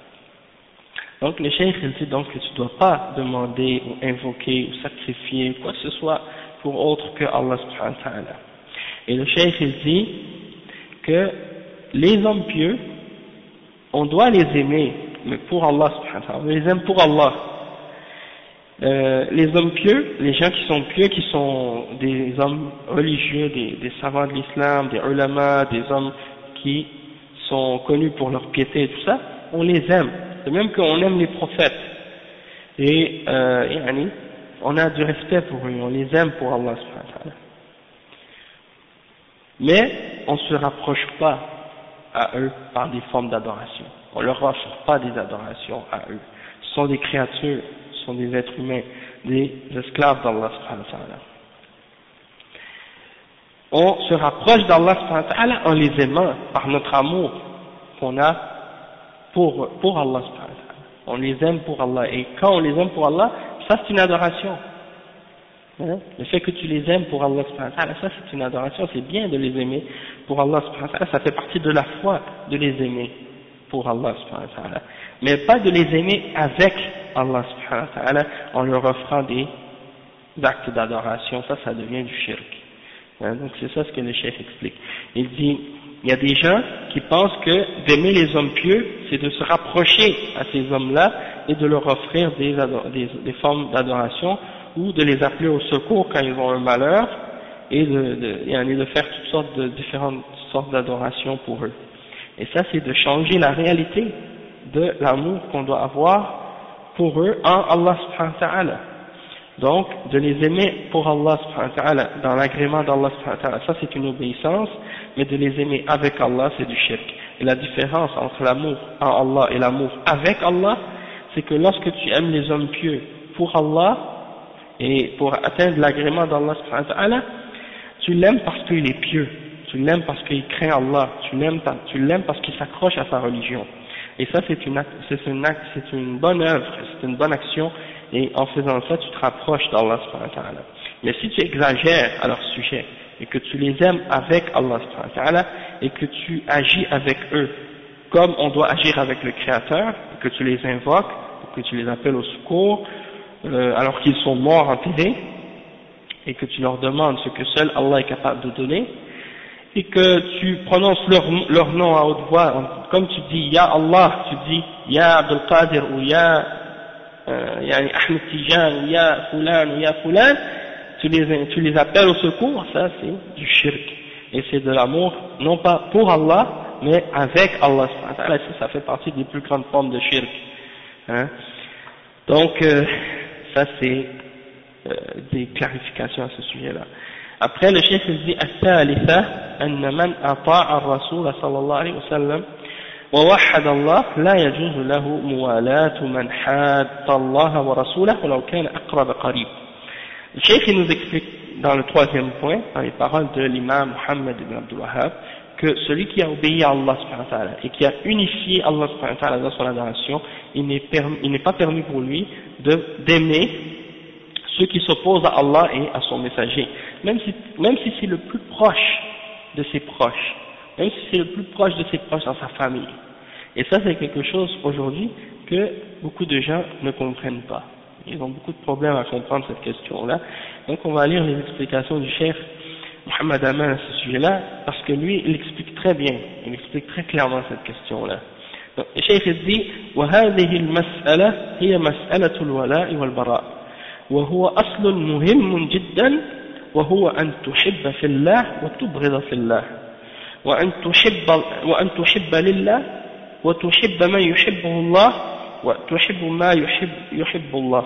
Donc le cheikh il dit donc que tu ne dois pas demander ou invoquer ou sacrifier quoi que ce soit pour autre que Allah subhanahu wa ta'ala. Et le cheikh il dit que les hommes pieux, on doit les aimer, mais pour Allah subhanahu wa ta'ala, on les aime pour Allah. Les hommes pieux, les gens qui sont pieux, qui sont des hommes religieux, des savants de l'islam, des ulama, des hommes qui sont connus pour leur piété et tout ça, on les aime. C'est même qu'on aime les prophètes. Et on a du respect pour eux, on les aime pour Allah subhanahu wa ta'ala. Mais on ne se rapproche pas à eux par des formes d'adoration. On ne leur offre pas des adorations à eux. Ce sont des créatures, ce sont des êtres humains, des esclaves d'Allah subhanahu wa ta'ala. On se rapproche d'Allah subhanahu wa ta'ala en les aimant par notre amour qu'on a pour Allah subhanahu wa ta'ala. On les aime pour Allah. Et quand on les aime pour Allah, ça c'est une adoration. Hein? Le fait que tu les aimes pour Allah subhanahu wa ta'ala, ça c'est une adoration, c'est bien de les aimer pour Allah subhanahu wa ta'ala, ça fait partie de la foi de les aimer pour Allah subhanahu wa ta'ala. Mais pas de les aimer avec Allah subhanahu wa ta'ala en leur offrant des actes d'adoration, ça devient du shirk. Hein? Donc c'est ça ce que le chef explique. Il dit il y a des gens qui pensent que d'aimer les hommes pieux, c'est de se rapprocher à ces hommes-là et de leur offrir des formes d'adoration ou de les appeler au secours quand ils ont un malheur et de faire toutes sortes de différentes sortes d'adoration pour eux. Et ça, c'est de changer la réalité de l'amour qu'on doit avoir pour eux en Allah subhanahu wa ta'ala. Donc, de les aimer pour Allah subhanahu wa ta'ala, dans l'agrément d'Allah subhanahu wa ta'ala, ça c'est une obéissance, mais de les aimer avec Allah, c'est du shirk. Et la différence entre l'amour en Allah et l'amour avec Allah, c'est que lorsque tu aimes les hommes pieux pour Allah, et pour atteindre l'agrément d'Allah subhanahu wa ta'ala, tu l'aimes parce qu'il est pieux, tu l'aimes parce qu'il craint Allah, tu l'aimes parce qu'il s'accroche à sa religion. Et ça c'est une bonne œuvre, c'est une bonne action, et en faisant ça tu te rapproches d'Allah subhanahu wa ta'ala. Mais si tu exagères à leur sujet, et que tu les aimes avec Allah subhanahu wa ta'ala, et que tu agis avec eux comme on doit agir avec le Créateur, et que tu les invoques, que tu les appelles au secours, alors qu'ils sont morts enterrés, et que tu leur demandes ce que seul Allah est capable de donner, et que tu prononces leur nom à haute voix, comme tu dis Ya Allah, tu dis Ya Abdul Qadir ou Ya Ahmed Tijan ou Ya Fulan ou Ya Fulan, tu les appelles au secours, ça c'est du shirk, et c'est de l'amour non pas pour Allah mais avec Allah, ça fait partie des plus grandes formes de shirk, hein. Donc ça c'est des clarifications à ce sujet-là. Après le chef il dit الثالثة أن من أطاع الرسول صلى الله عليه وسلم ووحد الله لا يجوز له موالاة من حاد الله ورسوله ولو كان أقرب قريب. Le chef il nous explique dans le troisième point, dans les paroles de l'imam Muhammad ibn Abdul Wahhab, que celui qui a obéi à Allah subhanahu wa ta'ala et qui a unifié Allah subhanahu wa ta'ala dans son adoration, il n'est pas permis pour lui d'aimer ceux qui s'opposent à Allah et à son messager, même si c'est le plus proche de ses proches, même si c'est le plus proche de ses proches dans sa famille. Et ça c'est quelque chose aujourd'hui que beaucoup de gens ne comprennent pas. Ils ont beaucoup de problèmes à comprendre cette question-là. Donc on va lire les explications du cheikh Mohamed Aman à ce sujet-là, parce que lui, il explique très bien, il explique très clairement cette question-là. Donc, le cheikh dit وهذه المسألة هي مسألة الولاء والبراء وهو أصل مهم جدا وهو أن تحب في الله وتبغض في الله وأن تحب لله وتحب من يحبه الله وتحب ما يحب الله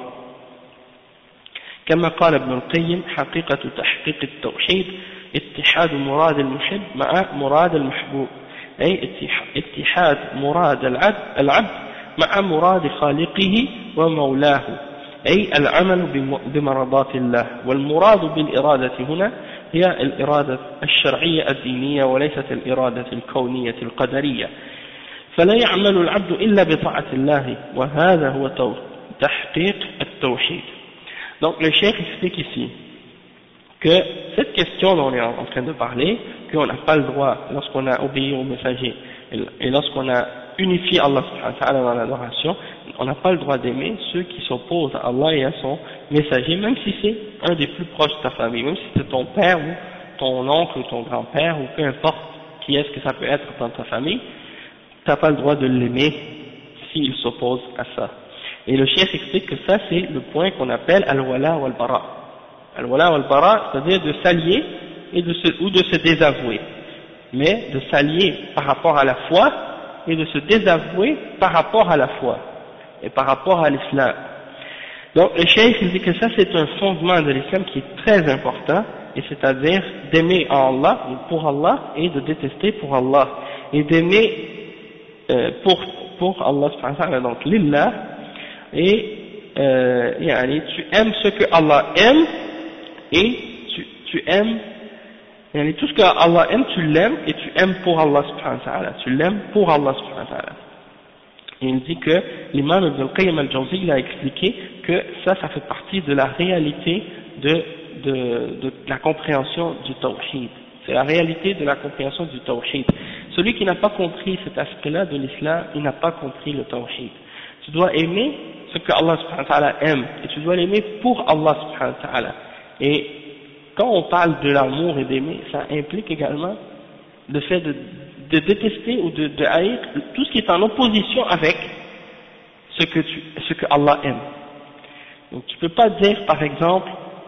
كما قال ابن القيم حقيقة تحقيق التوحيد اتحاد مراد المحب مع مراد المحبوب أي اتحاد مراد العبد مع مراد خالقه ومولاه أي العمل بمرضات الله والمراد بالإرادة هنا هي الإرادة الشرعية الدينية وليست الإرادة الكونية القدرية فلا يعمل العبد إلا بطاعة الله وهذا هو تحقيق التوحيد. Donc le cheikh explique ici que cette question dont on est en train de parler, qu'on n'a pas le droit, lorsqu'on a obéi au messager et lorsqu'on a unifié Allah subhanahu wa ta'ala dans l'adoration, on n'a pas le droit d'aimer ceux qui s'opposent à Allah et à son messager, même si c'est un des plus proches de ta famille, même si c'est ton père ou ton oncle ou ton grand-père ou peu importe qui est-ce que ça peut être dans ta famille, tu n'as pas le droit de l'aimer s'il s'oppose à ça. Et le cheikh explique que ça c'est le point qu'on appelle al-wala wal-bara. Al-wala wal-bara, c'est-à-dire de s'allier ou de se désavouer. Mais de s'allier par rapport à la foi et de se désavouer par rapport à la foi et par rapport à l'islam. Donc le cheikh il dit que ça c'est un fondement de l'islam qui est très important, et c'est-à-dire d'aimer en Allah ou pour Allah et de détester pour Allah. Et d'aimer pour Allah subhanahu wa ta'ala, donc lillah, et tu aimes ce que Allah aime et tu aimes tout ce que Allah aime, tu l'aimes et tu aimes pour Allah subhanahu wa ta'ala, tu l'aimes pour Allah subhanahu wa ta'ala. Et il dit que l'imam Ibn al-Qayyim al-Jawzi a expliqué que ça fait partie de la réalité de la compréhension du tawhid. C'est la réalité de la compréhension du tawhid. Celui qui n'a pas compris cet aspect-là de l'islam, il n'a pas compris le tawhid. Tu dois aimer ce que Allah subhanahu wa ta'ala aime, et tu dois l'aimer pour Allah subhanahu wa ta'ala. Et quand on parle de l'amour et d'aimer, ça implique également le fait de détester ou de haïr tout ce qui est en opposition avec ce que Allah aime. Donc tu peux pas dire par exemple,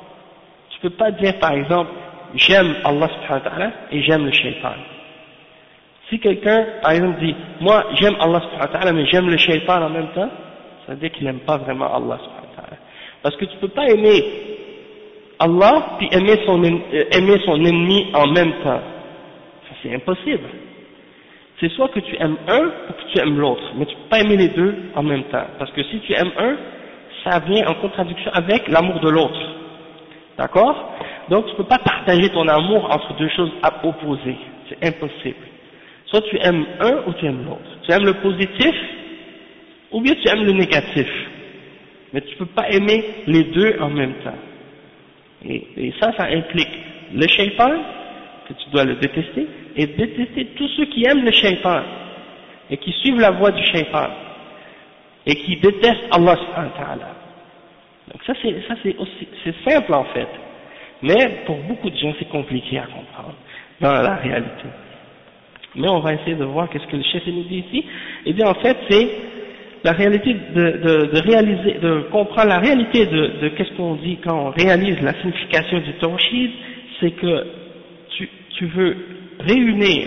j'aime Allah subhanahu wa ta'ala et j'aime le shaitan. Si quelqu'un par exemple dit moi j'aime Allah subhanahu wa ta'ala mais j'aime le shaitan en même temps, ça veut dire qu'il n'aime pas vraiment Allah subhanahu wa ta'ala. Parce que tu peux pas aimer Allah puis aimer son ennemi en même temps. Ça c'est impossible. C'est soit que tu aimes un ou que tu aimes l'autre, mais tu peux pas aimer les deux en même temps. Parce que si tu aimes un, ça vient en contradiction avec l'amour de l'autre. D'accord? Donc tu peux pas partager ton amour entre deux choses opposées. C'est impossible. Soit tu aimes un ou tu aimes l'autre. Tu aimes le positif ou bien tu aimes le négatif. Mais tu peux pas aimer les deux en même temps. Et ça implique le shaitan, que tu dois le détester, et détester tous ceux qui aiment le shaitan, et qui suivent la voie du shaitan, et qui détestent Allah subhanahu wa ta'ala. Donc c'est simple en fait. Mais pour beaucoup de gens c'est compliqué à comprendre dans la réalité. Mais on va essayer de voir qu'est-ce que le chef nous dit ici. Et bien en fait c'est la réalité de comprendre la réalité de qu'est-ce qu'on dit quand on réalise la signification du tawhid, c'est que tu veux réunir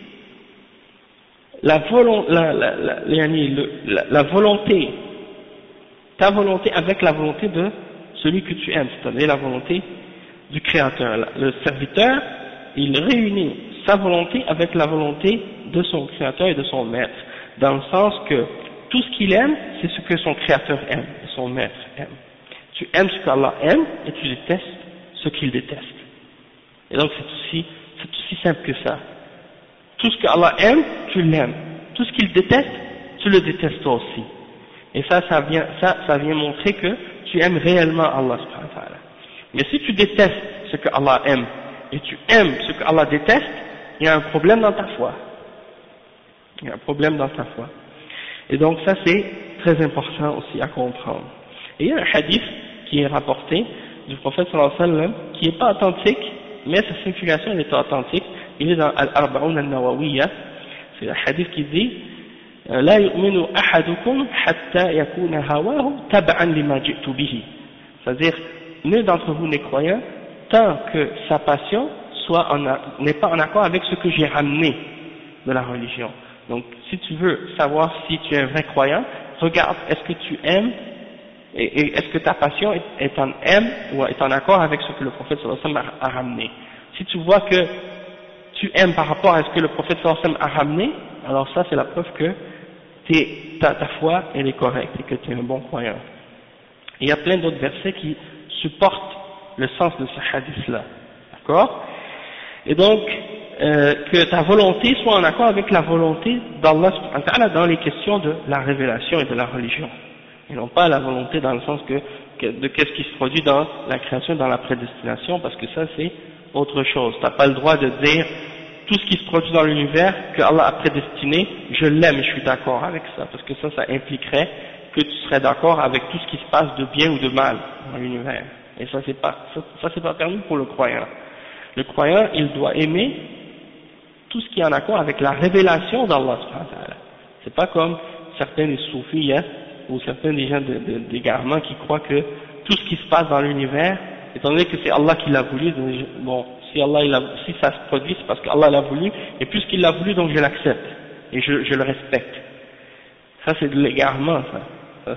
la volonté, ta volonté avec la volonté de celui que tu aimes, c'est-à-dire la volonté du créateur. Le serviteur, il réunit sa volonté avec la volonté de son créateur et de son maître, dans le sens que tout ce qu'il aime, c'est ce que son créateur aime, et son maître aime. Tu aimes ce qu'Allah aime, et tu détestes ce qu'il déteste. Et donc c'est aussi simple que ça. Tout ce qu'Allah aime, tu l'aimes. Tout ce qu'il déteste, tu le détestes toi aussi. Et ça vient montrer que tu aimes réellement Allah subhanahu wa ta'ala. Mais si tu détestes ce que Allah aime, et tu aimes ce que Allah déteste, il y a un problème dans ta foi. Il y a un problème dans ta foi. Et donc ça c'est très important aussi à comprendre. Et il y a un hadith qui est rapporté du prophète sallallahu alayhi wa sallam, qui n'est pas authentique, mais sa signification elle est authentique. Il est dans Al-Arba'un al-Nawawiyya. C'est un hadith qui dit لا يؤمن أحدكم حتى يكون هواه تبعا لما جئت به. C'est-à-dire, nul d'entre vous n'est croyant tant que sa passion n'est pas en accord avec ce que j'ai ramené de la religion. Donc, si tu veux savoir si tu es un vrai croyant, regarde, est-ce que tu aimes et est-ce que ta passion est en accord avec ce que le prophète sallallahu alayhi wa sallam a ramené. Si tu vois que tu aimes par rapport à ce que le prophète sallallahu alayhi wa sallam a ramené, alors ça c'est la preuve que ta foi elle est correcte et que tu es un bon croyant. Et il y a plein d'autres versets qui supportent le sens de ce hadith-là. D'accord? Et donc, que ta volonté soit en accord avec la volonté d'Allah subhanahu wa ta'ala dans les questions de la révélation et de la religion. Et non pas la volonté dans le sens de qu'est-ce qui se produit dans la création, dans la prédestination, parce que ça c'est autre chose. Tu n'as pas le droit de dire tout ce qui se produit dans l'univers que Allah a prédestiné, je l'aime et je suis d'accord avec ça, parce que ça impliquerait que tu serais d'accord avec tout ce qui se passe de bien ou de mal dans l'univers. Et ça c'est pas permis pour le croyant. Le croyant, il doit aimer tout ce qui est en accord avec la révélation d'Allah subhanahu wa ta'ala. C'est pas comme certains des soufis, ou certains des gens d'égarement qui croient que tout ce qui se passe dans l'univers, étant donné que c'est Allah qui l'a voulu, bon, si ça se produit, c'est parce qu'Allah l'a voulu, et puisqu'il l'a voulu, donc je l'accepte, et je le respecte. Ça c'est de l'égarement, ça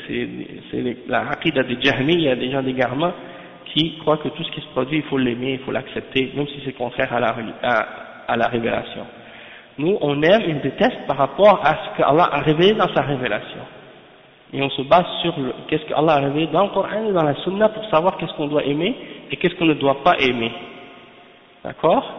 c'est la aqida des Jahmi, il y a des gens d'égarement qui croient que tout ce qui se produit, il faut l'aimer, il faut l'accepter, même si c'est contraire à la révélation. Nous, on aime et on déteste par rapport à ce qu'Allah a révélé dans sa révélation. Et on se base sur qu'est-ce qu'Allah a révélé dans le Coran et dans la Sunna pour savoir qu'est-ce qu'on doit aimer et qu'est-ce qu'on ne doit pas aimer. D'accord?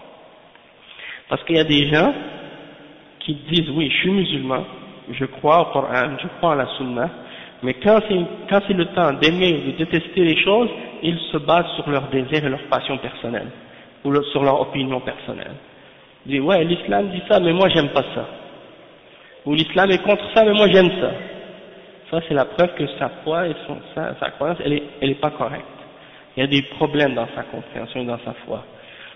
Parce qu'il y a des gens qui disent oui, je suis musulman, je crois au Coran, je crois à la Sunna, mais quand c'est le temps d'aimer ou de détester les choses, ils se basent sur leurs désirs et leurs passions personnelles, ou sur leur opinion personnelle. Ils disent ouais, l'islam dit ça, mais moi j'aime pas ça. Ou l'islam est contre ça, mais moi j'aime ça. Ça c'est la preuve que sa foi et sa croyance, elle est pas correcte. Il y a des problèmes dans sa compréhension et dans sa foi.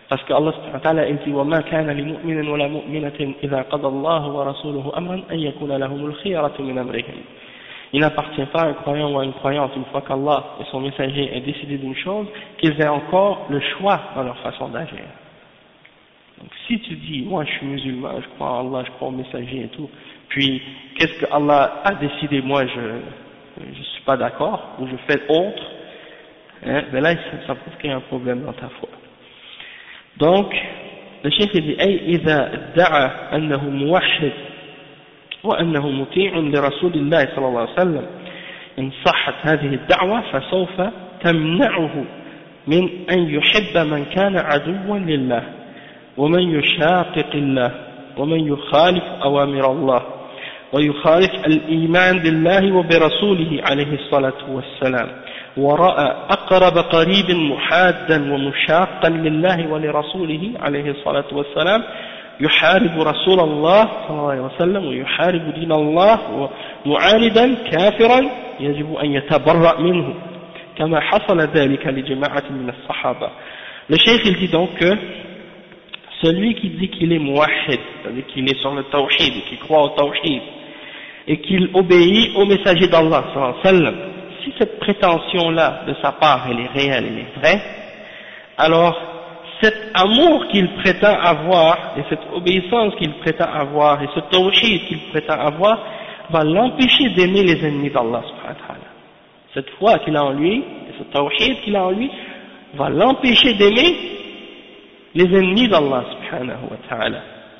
Parce que Allah subhanahu wa ta'ala il dit وَمَا كَانَ لِمُؤْمِنٍ وَلَا مُؤْمِنَةٍ إِذَا قَضَى اللَّهُ وَرَسُولُهُ أَمْرًا أَن يَكُونَ لَهُمُ الْخِيَرَةُ مِنْ أَمْرِهِمْ. Il n'appartient pas à un croyant ou à une croyante, une fois qu'Allah et son messager aient décidé d'une chose, qu'ils aient encore le choix dans leur façon d'agir. Donc si tu dis, moi je suis musulman, je crois en Allah, je crois au messager et tout, puis qu'est-ce que Allah a décidé, moi je suis pas d'accord, ou je fais autre, hein, ben là ça prouve qu'il y a un problème dans ta foi. Donc, le cheikh dit, أي إذا ادعى أنه موحد وأنه مطيع لرسول الله صلى الله عليه وسلم إن صحت هذه الدعوة فسوف تمنعه من أن يحب من كان عدوا لله ومن يشاقق الله ومن يخالف أوامر الله ويخالف الإيمان بالله وبرسوله عليه الصلاة والسلام ورأى أقرب قريب محادا ومشاقا لله ولرسوله عليه الصلاة والسلام يحارب رسول الله صلى الله عليه وسلم ويحارب دين الله معاندا كافرا يجب أن يتبرأ منه كما حصل ذلك لجماعة من الصحابة. Le cheikh il dit donc que celui qui dit qu'il est muwahhid, c'est-à-dire qu'il est sur le tawhid, qui croit au tawhid et qu'il obéit au messager d'Allah sallallahu alayhi wa sallam, si cette prétention-là de sa part elle est réelle, elle est vraie, alors cet amour qu'il prétend avoir et cette obéissance qu'il prétend avoir et ce tawhid qu'il prétend avoir va l'empêcher d'aimer les ennemis d'Allah subhanahu wa ta'ala. Cette foi qu'il a en lui et ce tawhid qu'il a en lui va l'empêcher d'aimer les ennemis d'Allah subhanahu wa ta'ala.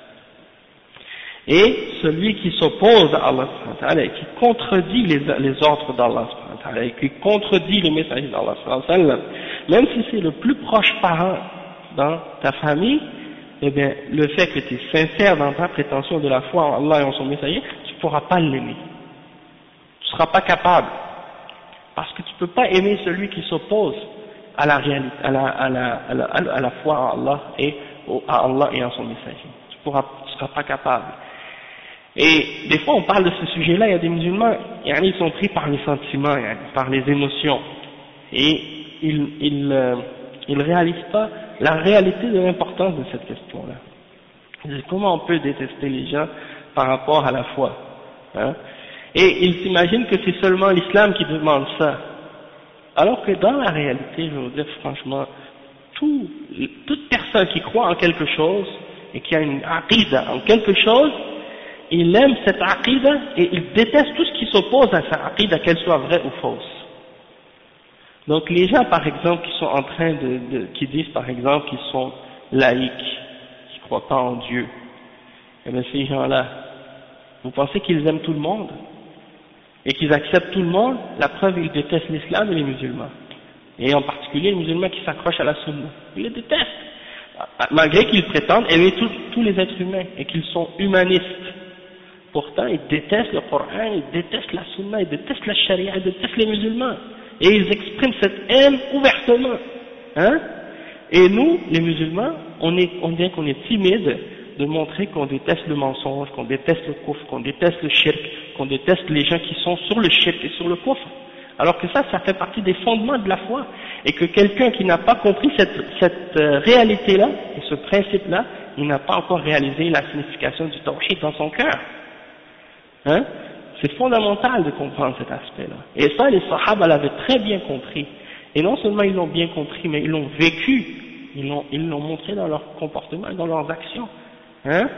Et celui qui s'oppose à Allah subhanahu wa ta'ala et qui contredit les ordres d'Allah subhanahu wa ta'ala et qui contredit le messager d'Allah subhanahu wa ta'ala, même si c'est le plus proche parent dans ta famille, eh bien, le fait que tu es sincère dans ta prétention de la foi en Allah et en son messager, tu ne pourras pas l'aimer. Tu ne seras pas capable. Parce que tu ne peux pas aimer celui qui s'oppose à la réalité, à la foi en Allah et à Allah et en son messager. Tu ne seras pas capable. Et des fois on parle de ce sujet-là, il y a des musulmans, ils sont pris par les sentiments, par les émotions. Et ils réalisent pas la réalité de l'importance de cette question-là. Comment on peut détester les gens par rapport à la foi, hein? Et ils s'imaginent que c'est seulement l'islam qui demande ça. Alors que dans la réalité, je veux vous dire franchement, toute personne qui croit en quelque chose et qui a une aqida en quelque chose, il aime cette aqida et il déteste tout ce qui s'oppose à sa aqida, qu'elle soit vraie ou fausse. Donc les gens par exemple qui sont en train qui disent par exemple qu'ils sont laïcs, qui ne croient pas en Dieu, et bien ces gens-là, vous pensez qu'ils aiment tout le monde et qu'ils acceptent tout le monde? La preuve, ils détestent l'islam et les musulmans, et en particulier les musulmans qui s'accrochent à la sunna, ils les détestent, malgré qu'ils prétendent aimer tous les êtres humains et qu'ils sont humanistes. Pourtant ils détestent le Coran, ils détestent la sunna, ils détestent la charia, ils détestent les musulmans. Et ils expriment cette haine ouvertement, hein? Et nous, les musulmans, on dirait qu'on est timide de montrer qu'on déteste le mensonge, qu'on déteste le kufr, qu'on déteste le shirk, qu'on déteste les gens qui sont sur le shirk et sur le kufr. Alors que ça fait partie des fondements de la foi. Et que quelqu'un qui n'a pas compris cette réalité-là, et ce principe-là, il n'a pas encore réalisé la signification du tawhid dans son cœur. Hein? C'est fondamental de comprendre cet aspect-là. Et ça, les sahaba l'avaient très bien compris. Et non seulement ils l'ont bien compris, mais ils l'ont vécu. Ils l'ont montré dans leur comportement et dans leurs actions. Hein?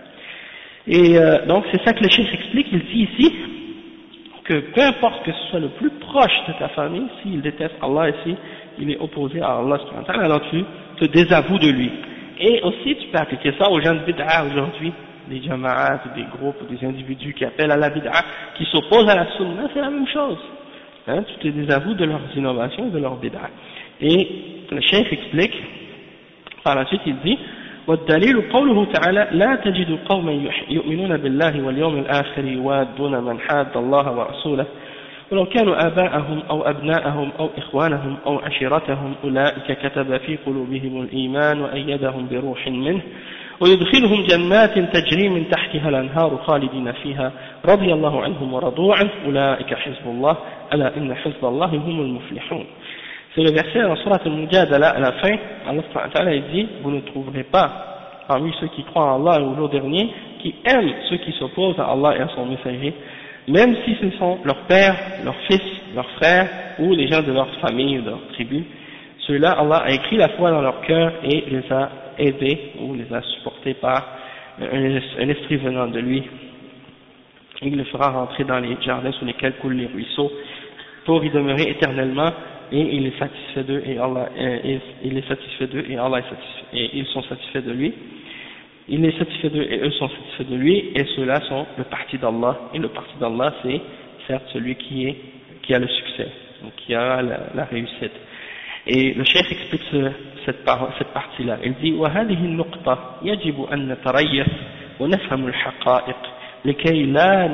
Et donc c'est ça que le cheikh explique. Il dit ici que peu importe que ce soit le plus proche de ta famille, s'il déteste Allah et s'il est opposé à Allah, alors tu te désavoues de lui. Et aussi tu peux appliquer ça aux gens de bid'a aujourd'hui. Des jama'at, des groupes, des individus qui appellent à la bid'a, qui s'opposent à la sunna, c'est la même chose. Hein, tu te désavoues de leurs innovations et de leurs bid'a. Et le cheikh explique, par la suite il dit, والدليل قوله تعالى لا تجد قوما يؤمنون بالله واليوم الآخر يوادون من حاد الله ورسوله ولو كانوا آباءهم أو أبناءهم أو إخوانهم أو عشيرتهم أولئك كتب في قلوبهم الإيمان وأيدهم بروح منه ويدخلهم جنات تجري من تحتها الأنهار خالدين فيها رضي الله عنهم ورضوا عنه أولئك حزب الله ألا إن حزب الله هم المفلحون. C'est le verset dans Surat Al-Mujadala, à la fin, Allah dit, vous ne trouverez pas parmi ceux qui croient en Allah et au jour dernier, qui aiment ceux qui s'opposent à Allah et à son messager, même si ce sont leurs pères, leurs fils, leurs frères, ou les gens de leur famille ou de leur tribu. Ceux-là, Allah a écrit la foi dans leur cœur et les a aidés, ou les a supportés par un esprit venant de lui. Il les fera rentrer dans les jardins sous lesquels coulent les ruisseaux, pour y demeurer éternellement, et il est satisfait d'eux, et Allah, il est satisfait d'eux, et Allah est satisfait, et ils sont satisfaits de lui. Il est satisfait d'eux, et eux sont satisfaits de lui, et ceux-là sont le parti d'Allah, et le parti d'Allah, c'est certes celui qui a le succès, donc qui a la réussite. Et le cheikh explique cette partie-là. Il dit وهذه النقطة يجب أن نتريث ونفهم الحقائق لكي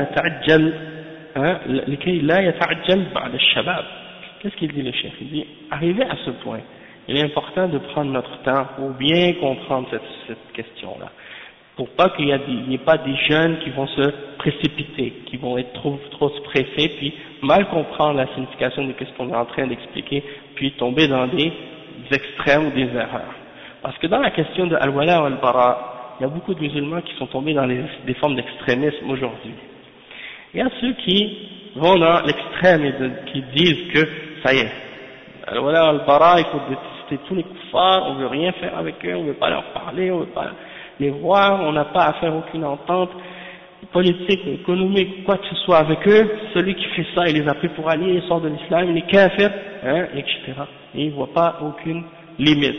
لا يتعجل بعد الشباب. Qu'est-ce qu'il dit le cheikh? Il dit arrivé à ce point, il est important de prendre notre temps pour bien comprendre cette question-là, pour pas qu'il y ait pas des jeunes qui vont se précipiter, qui vont être trop pressés, puis mal comprendre la signification de ce qu'on est en train d'expliquer, puis tomber dans des extrêmes ou des erreurs. Parce que dans la question de Al-Wala ou Al-Bara, il y a beaucoup de musulmans qui sont tombés dans des formes d'extrémisme aujourd'hui. Il y a ceux qui vont dans l'extrême et qui disent que ça y est, Al-Wala ou Al-Bara, il faut détester tous les kuffars, on veut rien faire avec eux, on veut pas leur parler, on veut pas les voir, on n'a pas à faire aucune entente politique, économique, quoi que ce soit avec eux. Celui qui fait ça, il les a pris pour alliés, il sort de l'islam, il est kafir, etc. Et il ne voit pas aucune limite.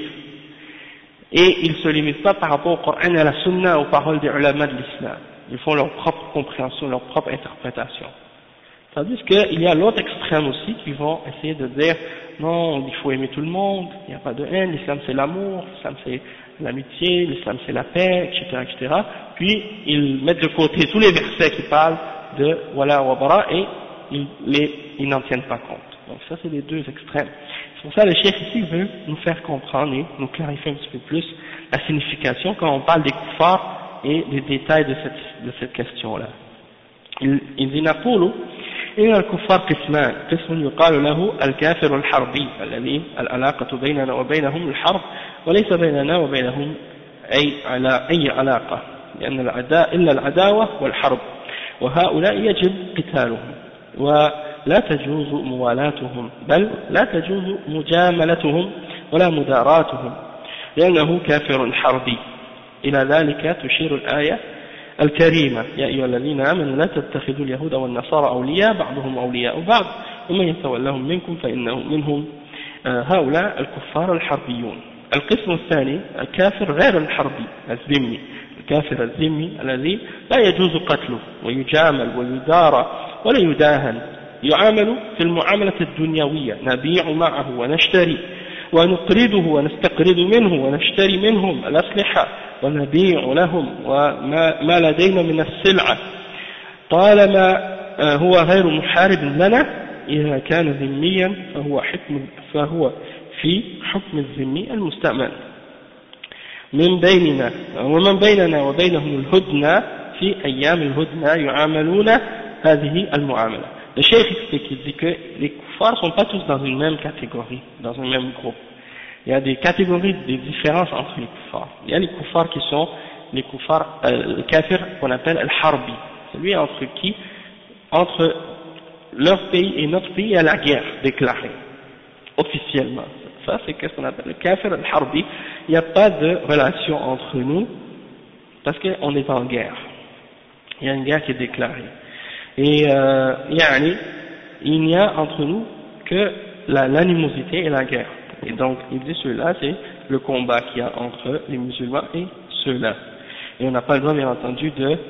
Et ils ne se limitent pas par rapport au Coran et à la Sunna, aux paroles des ulama de l'islam. Ils font leur propre compréhension, leur propre interprétation. Tandis qu'il y a l'autre extrême aussi qui vont essayer de dire non, il faut aimer tout le monde, il n'y a pas de haine, l'islam c'est l'amour, l'islam c'est l'amitié, l'islam c'est la paix, etc., etc. Puis ils mettent de côté tous les versets qui parlent de wala wa bara et ils n'en tiennent pas compte. Donc ça c'est les deux extrêmes. C'est pour ça que le cheikh ici veut nous faire comprendre et nous clarifier un petit peu plus la signification quand on parle des kuffars et des détails de cette question-là. Il dit نقول إن الكفار قسمان، قسم يقال له الكافر الحربي الذي العلاقة بيننا وبينهم الحرب وليس بيننا وبينهم أي علاقة، لأن إلا العداوة والحرب، وهؤلاء يجب قتالهم ولا تجوز موالاتهم، بل لا تجوز مجاملتهم ولا مداراتهم، لأنه كافر حربي. إلى ذلك تشير الآية الكريمة يا أيها الذين آمنوا لا تتخذوا اليهود والنصارى أولياء بعضهم أولياء بعض ومن يتولهم منكم فإنهم منهم هؤلاء الكفار الحربيون. القسم الثاني الكافر غير الحربي الذمي، الكافر الذمي الذي لا يجوز قتله ويجامل ويدارى ولا يداهن، يعامل في المعاملة الدنيوية، نبيع معه ونشتري ونقرضه ونستقرض منه ونشتري منهم الأسلحة ونبيع لهم وما لدينا من السلعة طالما هو غير محارب لنا. إذا كان ذميا فهو في حكم الذمي المستأمن من بيننا ومن بيننا وبينهم الهدنة في أيام الهدنة يعاملون هذه المعاملة. Le cheikh explique, il dit que les kuffars ne sont pas tous dans une même catégorie, dans un même groupe. Il y a des catégories, des différences entre les kuffars. Il y a les kuffars qui sont les kuffars, le kafir qu'on appelle al-harbi, celui entre leur pays et notre pays, il y a la guerre déclarée, officiellement. Ça c'est ce qu'on appelle le kafir al-harbi. Il n'y a pas de relation entre nous, parce qu'on est en guerre. Il y a une guerre qui est déclarée. Et il n'y a entre nous que l'animosité et la guerre. Et donc, il dit ceux-là, c'est le combat qu'il y a entre les musulmans et ceux-là. Et on n'a pas le droit, bien entendu,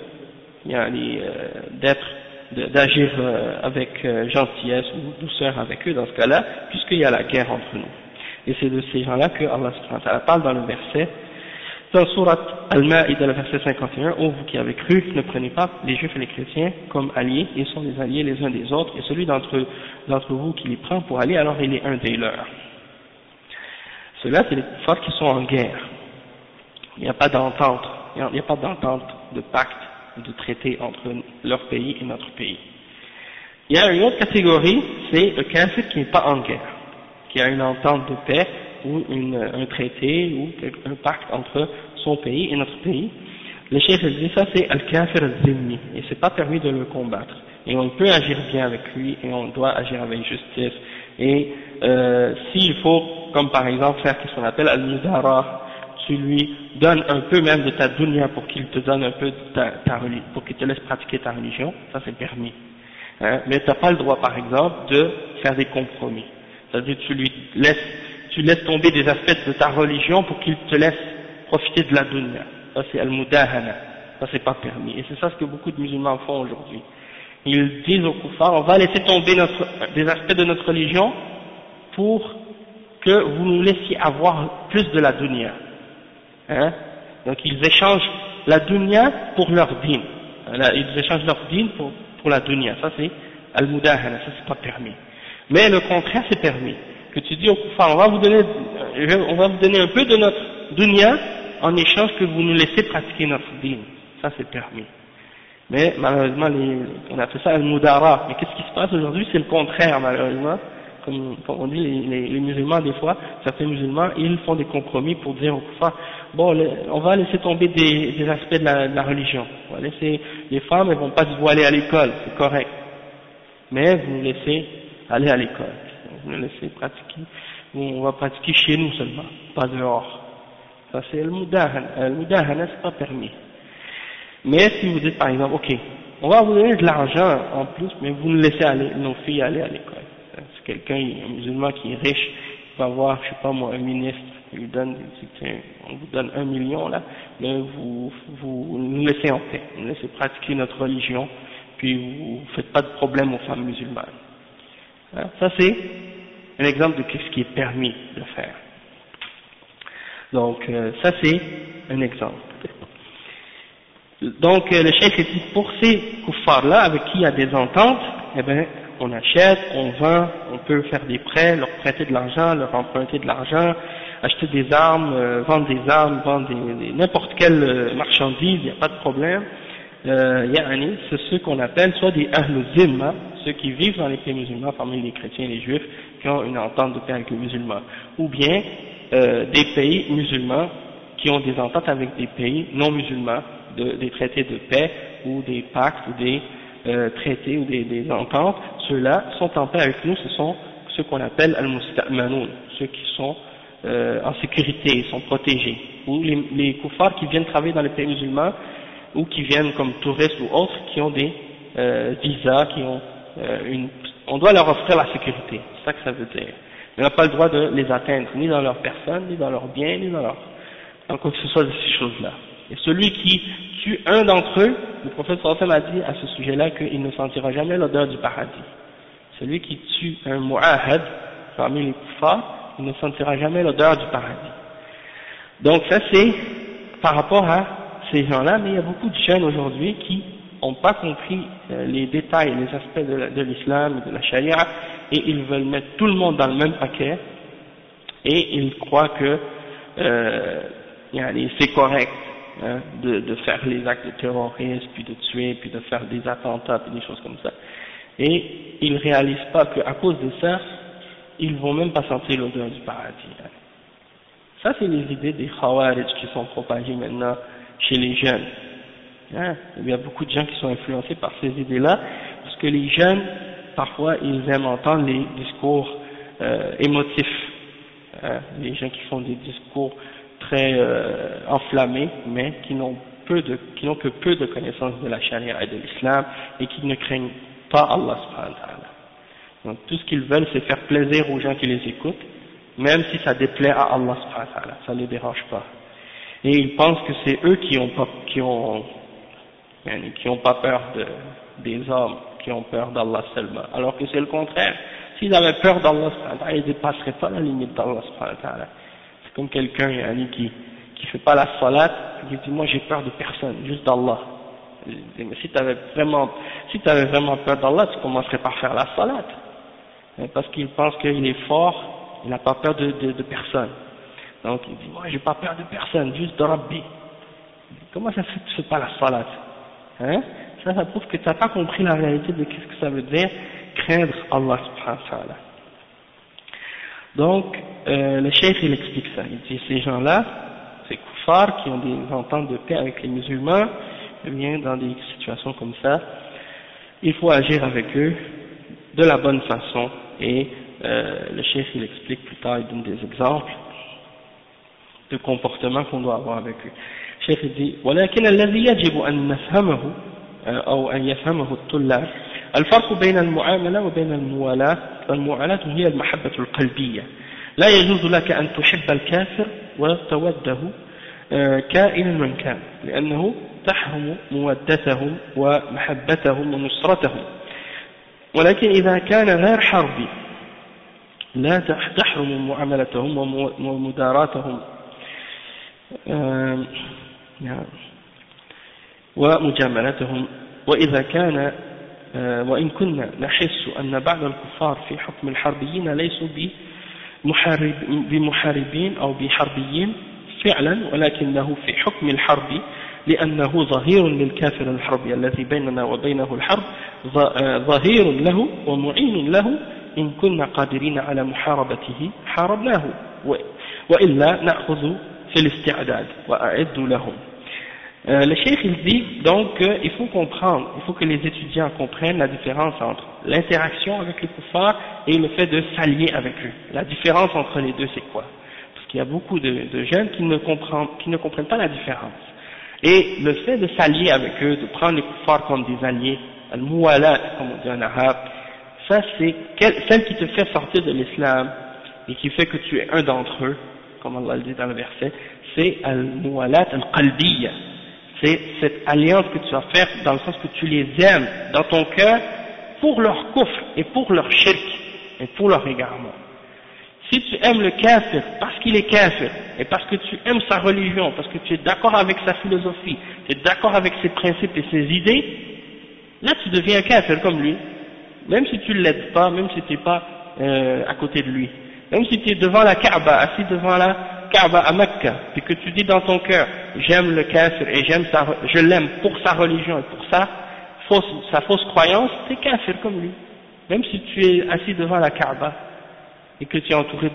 d'agir avec gentillesse ou douceur avec eux dans ce cas-là, puisqu'il y a la guerre entre nous. Et c'est de ces gens-là que Allah subhanahu wa ta'ala parle dans le verset, dans Surat Al-Ma'ida, le verset 51, ô vous qui avez cru, ne prenez pas les juifs et les chrétiens comme alliés, ils sont des alliés les uns des autres, et celui d'entre vous qui les prend pour alliés, alors il est un des leurs. Ceux-là, c'est les kuffars qui sont en guerre. Il n'y a pas d'entente, de pacte, de traité entre leur pays et notre pays. Il y a une autre catégorie, c'est le kafir qui n'est pas en guerre. qu'il y a une entente de paix ou un traité ou un pacte entre son pays et notre pays, le cheikh dit ça c'est al-kafir al-zimmi, et c'est pas permis de le combattre. Et on peut agir bien avec lui, et on doit agir avec justice. Et s'il faut, comme par exemple faire ce qu'on appelle al-mudara, tu lui donnes un peu même de ta dunya pour qu'il te donne un peu de ta religion, pour qu'il te laisse pratiquer ta religion, ça c'est permis. Hein? Mais tu n'as pas le droit par exemple de faire des compromis. C'est-à-dire tu laisses tomber des aspects de ta religion pour qu'il te laisse profiter de la dunya. Ça c'est al-mudahana, ça c'est pas permis. Et c'est ça ce que beaucoup de musulmans font aujourd'hui. Ils disent aux kuffars, on va laisser tomber des aspects de notre religion pour que vous nous laissiez avoir plus de la dunya. Hein? Donc ils échangent la dunya pour leur din. Ils échangent leur din pour la dunya. Ça c'est al-mudahana, ça c'est pas permis. Mais le contraire c'est permis. Que tu dis aux kuffars, on va vous donner un peu de notre dunya en échange que vous nous laissez pratiquer notre din. Ça c'est permis. Mais malheureusement, on a fait ça al-mudara. Mais qu'est-ce qui se passe aujourd'hui? C'est le contraire malheureusement. Comme on dit, les musulmans des fois, certains musulmans, ils font des compromis pour dire aux kuffars, bon, on va laisser tomber des aspects de la religion. On va laisser les femmes, elles vont pas se voiler à l'école, c'est correct. Mais vous nous laissez aller à l'école. Vous nous laissez pratiquer. On va pratiquer chez nous seulement, pas dehors. Ça c'est al-mudahana. Al-mudahana, c'est pas permis. Mais si vous dites par exemple, ok, on va vous donner de l'argent en plus, mais vous nous laissez aller, nos filles aller à l'école. Si quelqu'un, un musulman qui est riche, il va avoir, je sais pas moi, un ministre, il lui donne, on vous donne 1 million là, mais vous nous laissez en paix, vous nous laissez pratiquer notre religion, puis vous faites pas de problème aux femmes musulmanes. Hein? Ça c'est un exemple de ce qui est permis de faire. Donc ça c'est un exemple. Donc le cheikh dit pour ces kuffars-là avec qui il y a des ententes, eh ben on achète, on vend, on peut faire des prêts, leur prêter de l'argent, leur emprunter de l'argent, acheter des armes, vendre n'importe quelle marchandise, il n'y a pas de problème. C'est ceux qu'on appelle soit des ahlul zimma, ceux qui vivent dans les pays musulmans parmi les chrétiens et les juifs qui ont une entente de paix avec les musulmans, ou bien des pays musulmans qui ont des ententes avec des pays non musulmans, des traités de paix ou des pactes ou des traités ou des ententes. Ceux-là sont en paix avec nous, ce sont ceux qu'on appelle al-musta'manoun, ceux qui sont en sécurité, ils sont protégés, ou les kuffars qui viennent travailler dans les pays musulmans ou qui viennent comme touristes ou autres qui ont des visas, qui ont on doit leur offrir la sécurité, c'est ça que ça veut dire. On n'a pas le droit de les atteindre, ni dans leur personne, ni dans leurs biens, ni dans quoi que ce soit de ces choses-là. Et celui qui tue un d'entre eux, le prophète sallallahu alayhi wa sallam a dit à ce sujet-là qu'il ne sentira jamais l'odeur du paradis. Celui qui tue un mu'ahad parmi les kuffars, il ne sentira jamais l'odeur du paradis. Donc ça c'est par rapport à ces gens-là, mais il y a beaucoup de jeunes aujourd'hui qui n'ont pas compris les détails, les aspects de l'islam, de la charia, et ils veulent mettre tout le monde dans le même paquet, et ils croient que c'est correct de faire les actes de terrorisme, puis de tuer, puis de faire des attentats, puis des choses comme ça. Et ils réalisent pas qu'à cause de ça, ils vont même pas sentir l'odeur du paradis. Ça, c'est les idées des Khawarij qui sont propagées maintenant chez les jeunes. Il y a beaucoup de gens qui sont influencés par ces idées-là, parce que les jeunes, parfois, ils aiment entendre les discours émotifs. Les gens qui font des discours très enflammés, mais qui n'ont que peu de connaissances de la charia et de l'islam, et qui ne craignent pas Allah subhanahu wa ta'ala. Donc tout ce qu'ils veulent, c'est faire plaisir aux gens qui les écoutent, même si ça déplaît à Allah subhanahu wa ta'ala, ça ne les dérange pas. Et ils pensent que c'est eux qui ont pas peur des hommes, qui ont peur d'Allah seulement, alors que c'est le contraire. S'ils avaient peur d'Allah subhanahu wa ta'ala, ils ne dépasseraient pas la limite d'Allah subhanahu wa ta'ala. C'est comme quelqu'un qui fait pas la salat, qui dit moi j'ai peur de personne, juste d'Allah. Mais si tu avais vraiment peur d'Allah, tu commencerais par faire la salat. Parce qu'il pense qu'il est fort, il n'a pas peur de personne. Donc il dit moi j'ai pas peur de personne, juste de Rabbi. Comment ça se fait que tu fais pas la salat? Ça prouve que tu n'as pas compris la réalité de qu'est-ce que ça veut dire craindre Allah subhanahu wa ta'ala. Donc, le cheikh il explique ça, il dit ces gens-là, ces kuffars qui ont des ententes de paix avec les musulmans, eh bien dans des situations comme ça, il faut agir avec eux de la bonne façon, et le cheikh il explique plus tard, il donne des exemples de comportements qu'on doit avoir avec eux. Le cheikh dit ولكن الذي يجب أن نفهمه أو أن يفهمه الطلاب الفرق بين المعاملة وبين الموالاة. فالموالاة هي المحبة القلبية، لا يجوز لك أن تحب الكافر وتوده كائنا من كان، لأنه تحرم مودتهم ومحبتهم ونصرتهم. ولكن إذا كان غير حربي لا تحرم معاملتهم ومداراتهم ومجاملتهم. وإذا كان وإن كنا نحس أن بعض الكفار في حكم الحربيين ليسوا بمحاربين أو بحربيين فعلا، ولكنه في حكم الحرب لأنه ظهير للكافر الحربي الذي بيننا وبينه الحرب ظهير له ومعين له، إن كنا قادرين على محاربته حاربناه وإلا نأخذ في الاستعداد وأعد لهم. Le cheikh il dit donc il faut comprendre, il faut que les étudiants comprennent la différence entre l'interaction avec les kuffars et le fait de s'allier avec eux. La différence entre les deux c'est quoi? Parce qu'il y a beaucoup de jeunes qui ne comprennent pas la différence. Et le fait de s'allier avec eux, de prendre les kuffars comme des alliés, al-muwalat comme on dit en arabe, ça c'est celle qui te fait sortir de l'islam et qui fait que tu es un d'entre eux, comme Allah le dit dans le verset, c'est al-muwalat al-qalbiyya. C'est cette alliance que tu vas faire dans le sens que tu les aimes dans ton cœur pour leur kufr et pour leur shirk et pour leur égarement. Si tu aimes le kafir parce qu'il est kafir et parce que tu aimes sa religion, parce que tu es d'accord avec sa philosophie, tu es d'accord avec ses principes et ses idées, là tu deviens un kafir comme lui, même si tu ne l'aides pas, même si tu n'es pas à côté de lui, même si tu es devant la Kaaba, assis devant la Kaaba à Mecca, et que tu dis dans ton cœur, j'aime le kafir et je l'aime pour sa religion et pour sa fausse croyance, t'es kafir comme lui. Même si tu es assis devant la Kaaba et que tu es entouré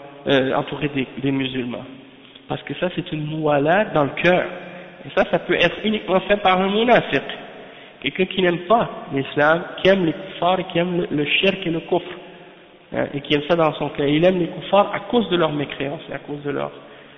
des musulmans. Parce que ça c'est une muwala dans le cœur. Et ça peut être uniquement fait par un munafiq. Quelqu'un qui n'aime pas l'islam, qui aime les kuffars et qui aime le shirk et le kufr. Et qui aime ça dans son cœur. Il aime les kuffars à cause de leur mécréance et à cause de leur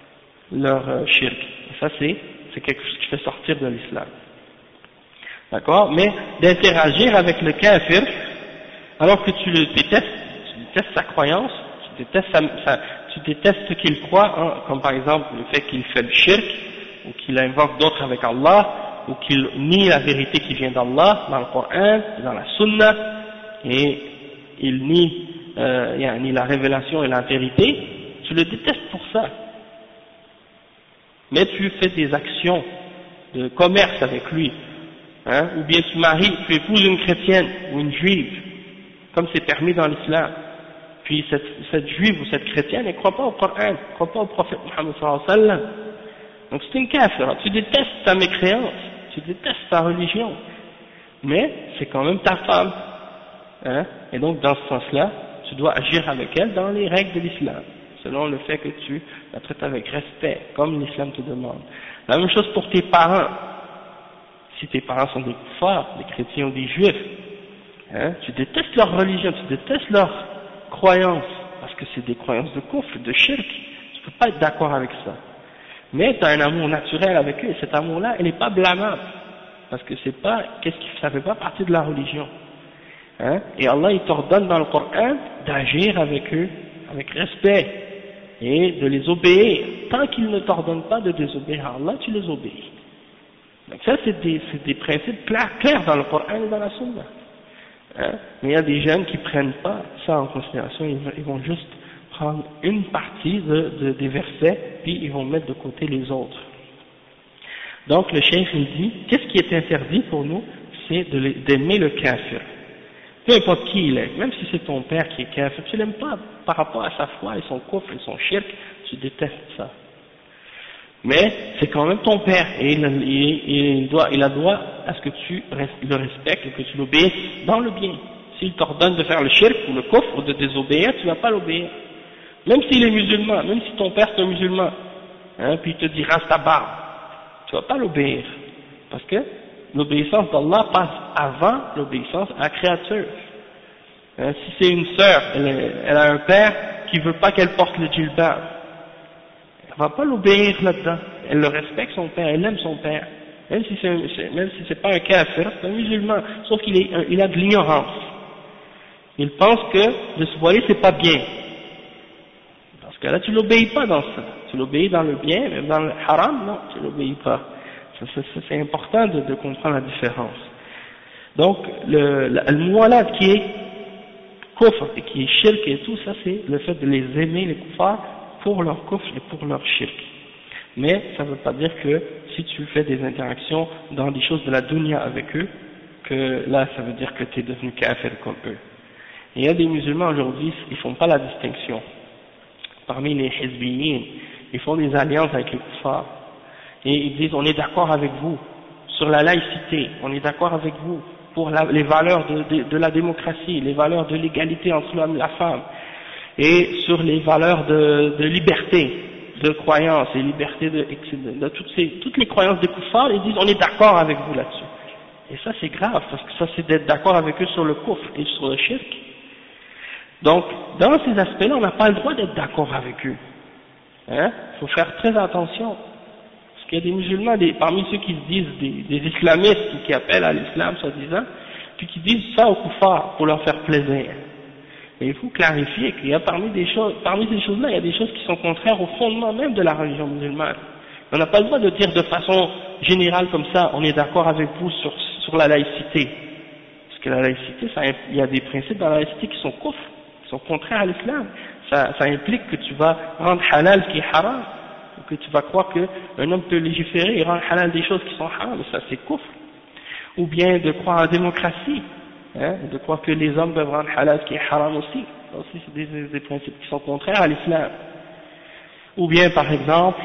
shirk. Et ça c'est quelque chose qui fait sortir de l'islam. D'accord? Mais d'interagir avec le kafir, alors que tu le détestes, tu détestes sa croyance, tu détestes ce qu'il croit, hein, comme par exemple le fait qu'il fait le shirk, ou qu'il invoque d'autres avec Allah, ou qu'il nie la vérité qui vient d'Allah, dans le Coran, dans la Sunna, et il nie la révélation et la vérité, tu le détestes pour ça. Mais tu fais des actions de commerce avec lui, hein, ou bien tu épouses une chrétienne ou une juive, comme c'est permis dans l'islam. Puis cette juive ou cette chrétienne, elle ne croit pas au Coran, elle ne croit pas au prophète Muhammad sallallahu alayhi wa sallam. Donc c'est une kafir, tu détestes sa mécréance, tu détestes sa religion, mais c'est quand même ta femme, hein, et donc dans ce sens-là, tu dois agir avec elle dans les règles de l'islam, selon le fait que tu la traites avec respect, comme l'islam te demande. La même chose pour tes parents. Si tes parents sont des kuffars, des chrétiens ou des juifs, hein, tu détestes leur religion, tu détestes leur croyance, parce que c'est des croyances de kufr, de shirk, tu peux pas être d'accord avec ça. Mais tu as un amour naturel avec eux, et cet amour-là, il n'est pas blâmable, parce que ça fait pas partie de la religion. Hein? Et Allah il t'ordonne dans le Coran d'agir avec eux avec respect et de les obéir. Tant qu'il ne t'ordonne pas de désobéir à Allah, tu les obéis. Donc ça c'est des principes clairs dans le Coran et dans la Sunna. Hein? Mais il y a des jeunes qui prennent pas ça en considération, ils vont juste prendre une partie des versets puis ils vont mettre de côté les autres. Donc le cheikh il dit, qu'est-ce qui est interdit pour nous? C'est d'aimer le kafir. Peu importe qui il est, même si c'est ton père qui est kafir, tu l'aimes pas par rapport à sa foi et son kufr et son shirk, tu détestes ça. Mais c'est quand même ton père et il a droit à ce que tu le respectes et que tu l'obéisses dans le bien. S'il t'ordonne de faire le shirk ou le kufr ou de désobéir, tu vas pas l'obéir. Même s'il est musulman, même si ton père est un musulman, hein, puis il te dit rase ta barbe, tu vas pas l'obéir. Parce que l'obéissance d'Allah passe avant l'obéissance à la créature. Hein, si c'est une sœur, elle a un père qui veut pas qu'elle porte le djilbab, elle va pas l'obéir là-dedans. Elle le respecte son père, elle aime son père. Même si c'est pas un kafir, c'est un musulman, sauf il a de l'ignorance. Il pense que de se voiler c'est pas bien. Parce que là tu l'obéis pas dans ça. Tu l'obéis dans le bien, mais dans le haram, non, tu l'obéis pas. C'est important de comprendre la différence. Donc, le mu'alad qui est kufr et qui est shirk et tout, ça c'est le fait de les aimer, les kuffars, pour leur kufr et pour leur shirk. Mais ça ne veut pas dire que si tu fais des interactions dans des choses de la dunya avec eux, que là ça veut dire que tu es devenu kafir comme eux. Et il y a des musulmans aujourd'hui, ils font pas la distinction. Parmi les hizbiyin, ils font des alliances avec les kuffars. Et ils disent on est d'accord avec vous sur la laïcité, on est d'accord avec vous pour les valeurs de la démocratie, les valeurs de l'égalité entre l'homme et la femme, et sur les valeurs de liberté, de croyance et liberté de toutes les croyances des kuffars, ils disent on est d'accord avec vous là-dessus. Et ça c'est grave, parce que ça c'est d'être d'accord avec eux sur le kufr et sur le shirk. Donc, dans ces aspects-là, on n'a pas le droit d'être d'accord avec eux. Hein? Faut faire très attention. Parce qu'il y a des musulmans, parmi ceux qui se disent des islamistes, qui appellent à l'islam, soi-disant, puis qui disent ça aux kuffars pour leur faire plaisir. Mais il faut clarifier qu'il y a parmi ces choses-là, il y a des choses qui sont contraires au fondement même de la religion musulmane. On n'a pas le droit de dire de façon générale comme ça, on est d'accord avec vous sur la laïcité. Parce que la laïcité, il y a des principes dans la laïcité qui sont kufr, qui sont contraires à l'islam. Ça implique que tu vas rendre halal ce qui est haram, que tu vas croire qu'un homme peut légiférer et rendre halal des choses qui sont haram, ça c'est kufr. Ou bien de croire en démocratie, hein, de croire que les hommes peuvent rendre halal ce qui est haram aussi. Ça aussi c'est des principes qui sont contraires à l'islam. Ou bien par exemple,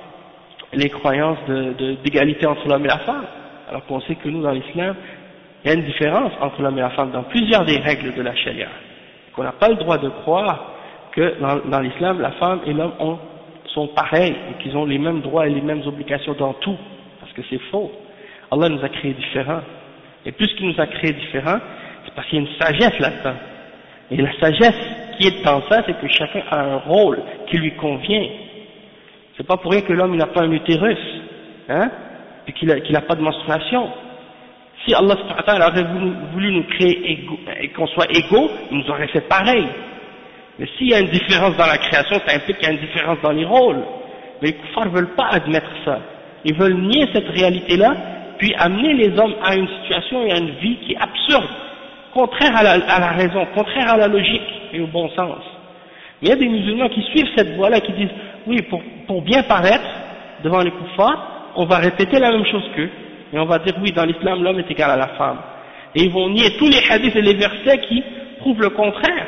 les croyances d'égalité entre l'homme et la femme. Alors qu'on sait que nous dans l'islam, il y a une différence entre l'homme et la femme dans plusieurs des règles de la charia. Qu'on n'a pas le droit de croire que dans l'islam, la femme et l'homme sont pareils et qu'ils ont les mêmes droits et les mêmes obligations dans tout, parce que c'est faux. Allah nous a créés différents, et puisqu'il nous a créés différents, c'est parce qu'il y a une sagesse là-dedans. Et la sagesse qui est dans ça, c'est que chacun a un rôle qui lui convient. C'est pas pour rien que l'homme n'a pas un utérus, hein, puis qu'il n'a pas de menstruation. Si Allah aurait voulu nous créer et qu'on soit égaux, il nous aurait fait pareil. Mais s'il y a une différence dans la création, ça implique qu'il y a une différence dans les rôles. Mais les kuffars ne veulent pas admettre ça. Ils veulent nier cette réalité-là, puis amener les hommes à une situation et à une vie qui est absurde, contraire à la raison, contraire à la logique et au bon sens. Mais il y a des musulmans qui suivent cette voie-là, qui disent, oui, pour bien paraître devant les kuffars, on va répéter la même chose qu'eux, et on va dire, oui, dans l'islam, l'homme est égal à la femme. Et ils vont nier tous les hadiths et les versets qui prouvent le contraire.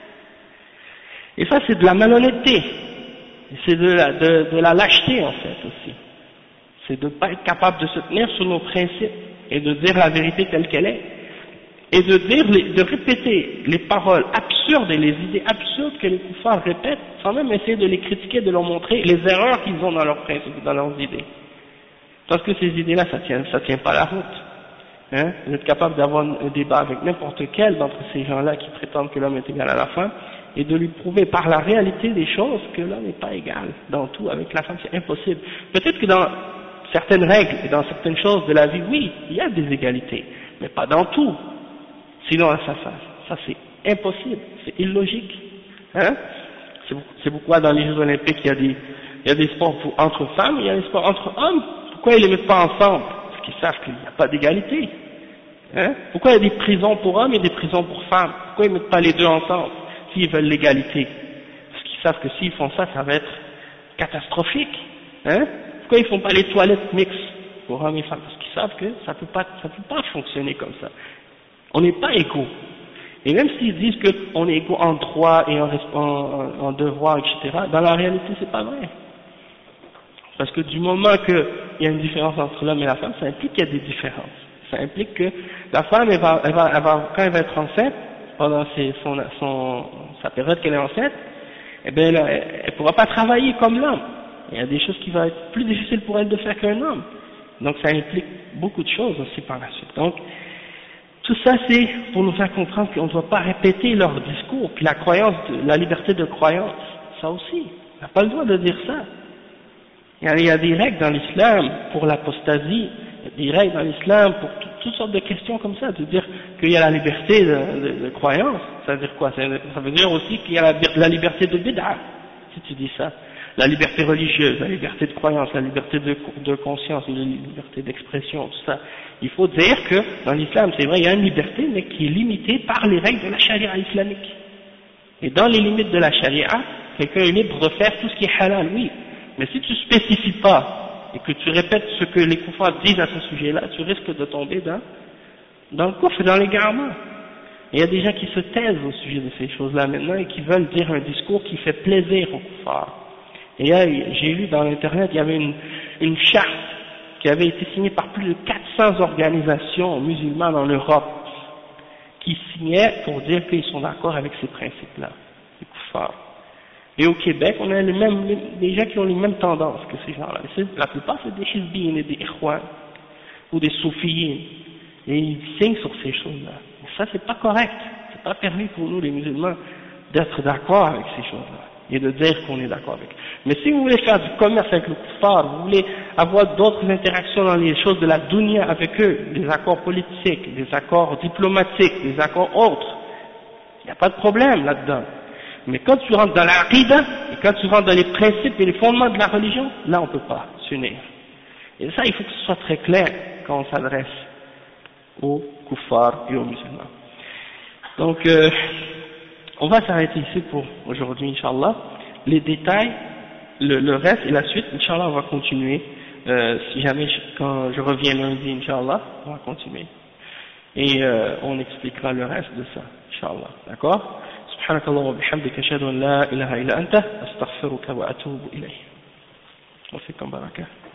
Et ça, c'est de la malhonnêteté. C'est de la lâcheté, en fait, aussi. C'est de ne pas être capable de se tenir sur nos principes et de dire la vérité telle qu'elle est. Et de répéter les paroles absurdes et les idées absurdes que les kuffars répètent, sans même essayer de les critiquer, de leur montrer les erreurs qu'ils ont dans leurs principes, dans leurs idées. Parce que ces idées-là, ça tient pas la route. Hein? Vous êtes capable d'avoir un débat avec n'importe quel d'entre ces gens-là qui prétendent que l'homme est égal à la femme, et de lui prouver par la réalité des choses que l'homme n'est pas égal dans tout avec la femme, c'est impossible. Peut-être que dans certaines règles et dans certaines choses de la vie, oui, il y a des égalités, mais pas dans tout. Sinon, ça c'est impossible, c'est illogique. Hein? C'est pourquoi dans les Jeux Olympiques, il y a des sports entre femmes, il y a des sports entre hommes. Pourquoi ils ne les mettent pas ensemble? Parce qu'ils savent qu'il n'y a pas d'égalité. Hein? Pourquoi il y a des prisons pour hommes et des prisons pour femmes? Pourquoi ils ne mettent pas les deux ensemble s'ils veulent l'égalité? Parce qu'ils savent que s'ils font ça, ça va être catastrophique. Hein? Pourquoi ils ne font pas les toilettes mixtes pour hommes et femmes? Parce qu'ils savent que ça peut pas fonctionner comme ça. On n'est pas égaux. Et même s'ils disent qu'on est égaux en droit et en devoir, etc., dans la réalité, c'est pas vrai. Parce que du moment qu'il y a une différence entre l'homme et la femme, ça implique qu'il y a des différences. Ça implique que la femme, quand elle va être enceinte, pendant sa période qu'elle est enceinte, eh bien, elle pourra pas travailler comme l'homme. Il y a des choses qui vont être plus difficiles pour elle de faire qu'un homme. Donc ça implique beaucoup de choses aussi par la suite. Donc, tout ça c'est pour nous faire comprendre qu'on ne doit pas répéter leur discours, puis la croyance, la liberté de croyance, ça aussi, on n'a pas le droit de dire ça. Il y a des règles dans l'islam pour l'apostasie, il y a des règles dans l'islam pour toutes sortes de questions comme ça, de dire qu'il y a la liberté de croyance, ça veut dire quoi? Ça veut dire aussi qu'il y a la liberté de bid'a, si tu dis ça. La liberté religieuse, la liberté de croyance, la liberté de conscience, la liberté d'expression, tout ça. Il faut dire que dans l'islam, c'est vrai, il y a une liberté, mais qui est limitée par les règles de la charia islamique. Et dans les limites de la charia, quelqu'un est libre de faire tout ce qui est halal, oui. Mais si tu ne spécifies pas, et que tu répètes ce que les kuffars disent à ce sujet-là, tu risques de tomber dans le kufr, dans l'égarement. Et il y a des gens qui se taisent au sujet de ces choses-là maintenant, et qui veulent dire un discours qui fait plaisir aux kuffars. Et là, j'ai lu dans l'internet, il y avait une charte qui avait été signée par plus de 400 organisations musulmanes en Europe, qui signaient pour dire qu'ils sont d'accord avec ces principes-là, les kuffars. Et au Québec, on a des gens qui ont les mêmes tendances que ces gens-là. La plupart, c'est des hizbiyyin et des ikhwan, ou des soufiyyin. Et ils signent sur ces choses-là. Et ça, c'est pas correct. C'est pas permis pour nous, les musulmans, d'être d'accord avec ces choses-là. Et de dire qu'on est d'accord avec. Mais si vous voulez faire du commerce avec le kuffar, vous voulez avoir d'autres interactions dans les choses de la dunya avec eux, des accords politiques, des accords diplomatiques, des accords autres, il n'y a pas de problème là-dedans. Mais quand tu rentres dans l'aqida, et quand tu rentres dans les principes et les fondements de la religion, là on ne peut pas s'unir. Et ça, il faut que ce soit très clair quand on s'adresse aux kuffars et aux musulmans. Donc, on va s'arrêter ici pour aujourd'hui, Inch'Allah. Les détails, le reste et la suite, Inch'Allah, on va continuer. Si jamais, quand je reviens lundi, Inch'Allah, on va continuer. Et on expliquera le reste de ça, Inch'Allah. D'accord? سبحانك اللهم وبحمدك أشهد أن لا إله إلا أنت أستغفرك وأتوب إليه. وفيكم بركة.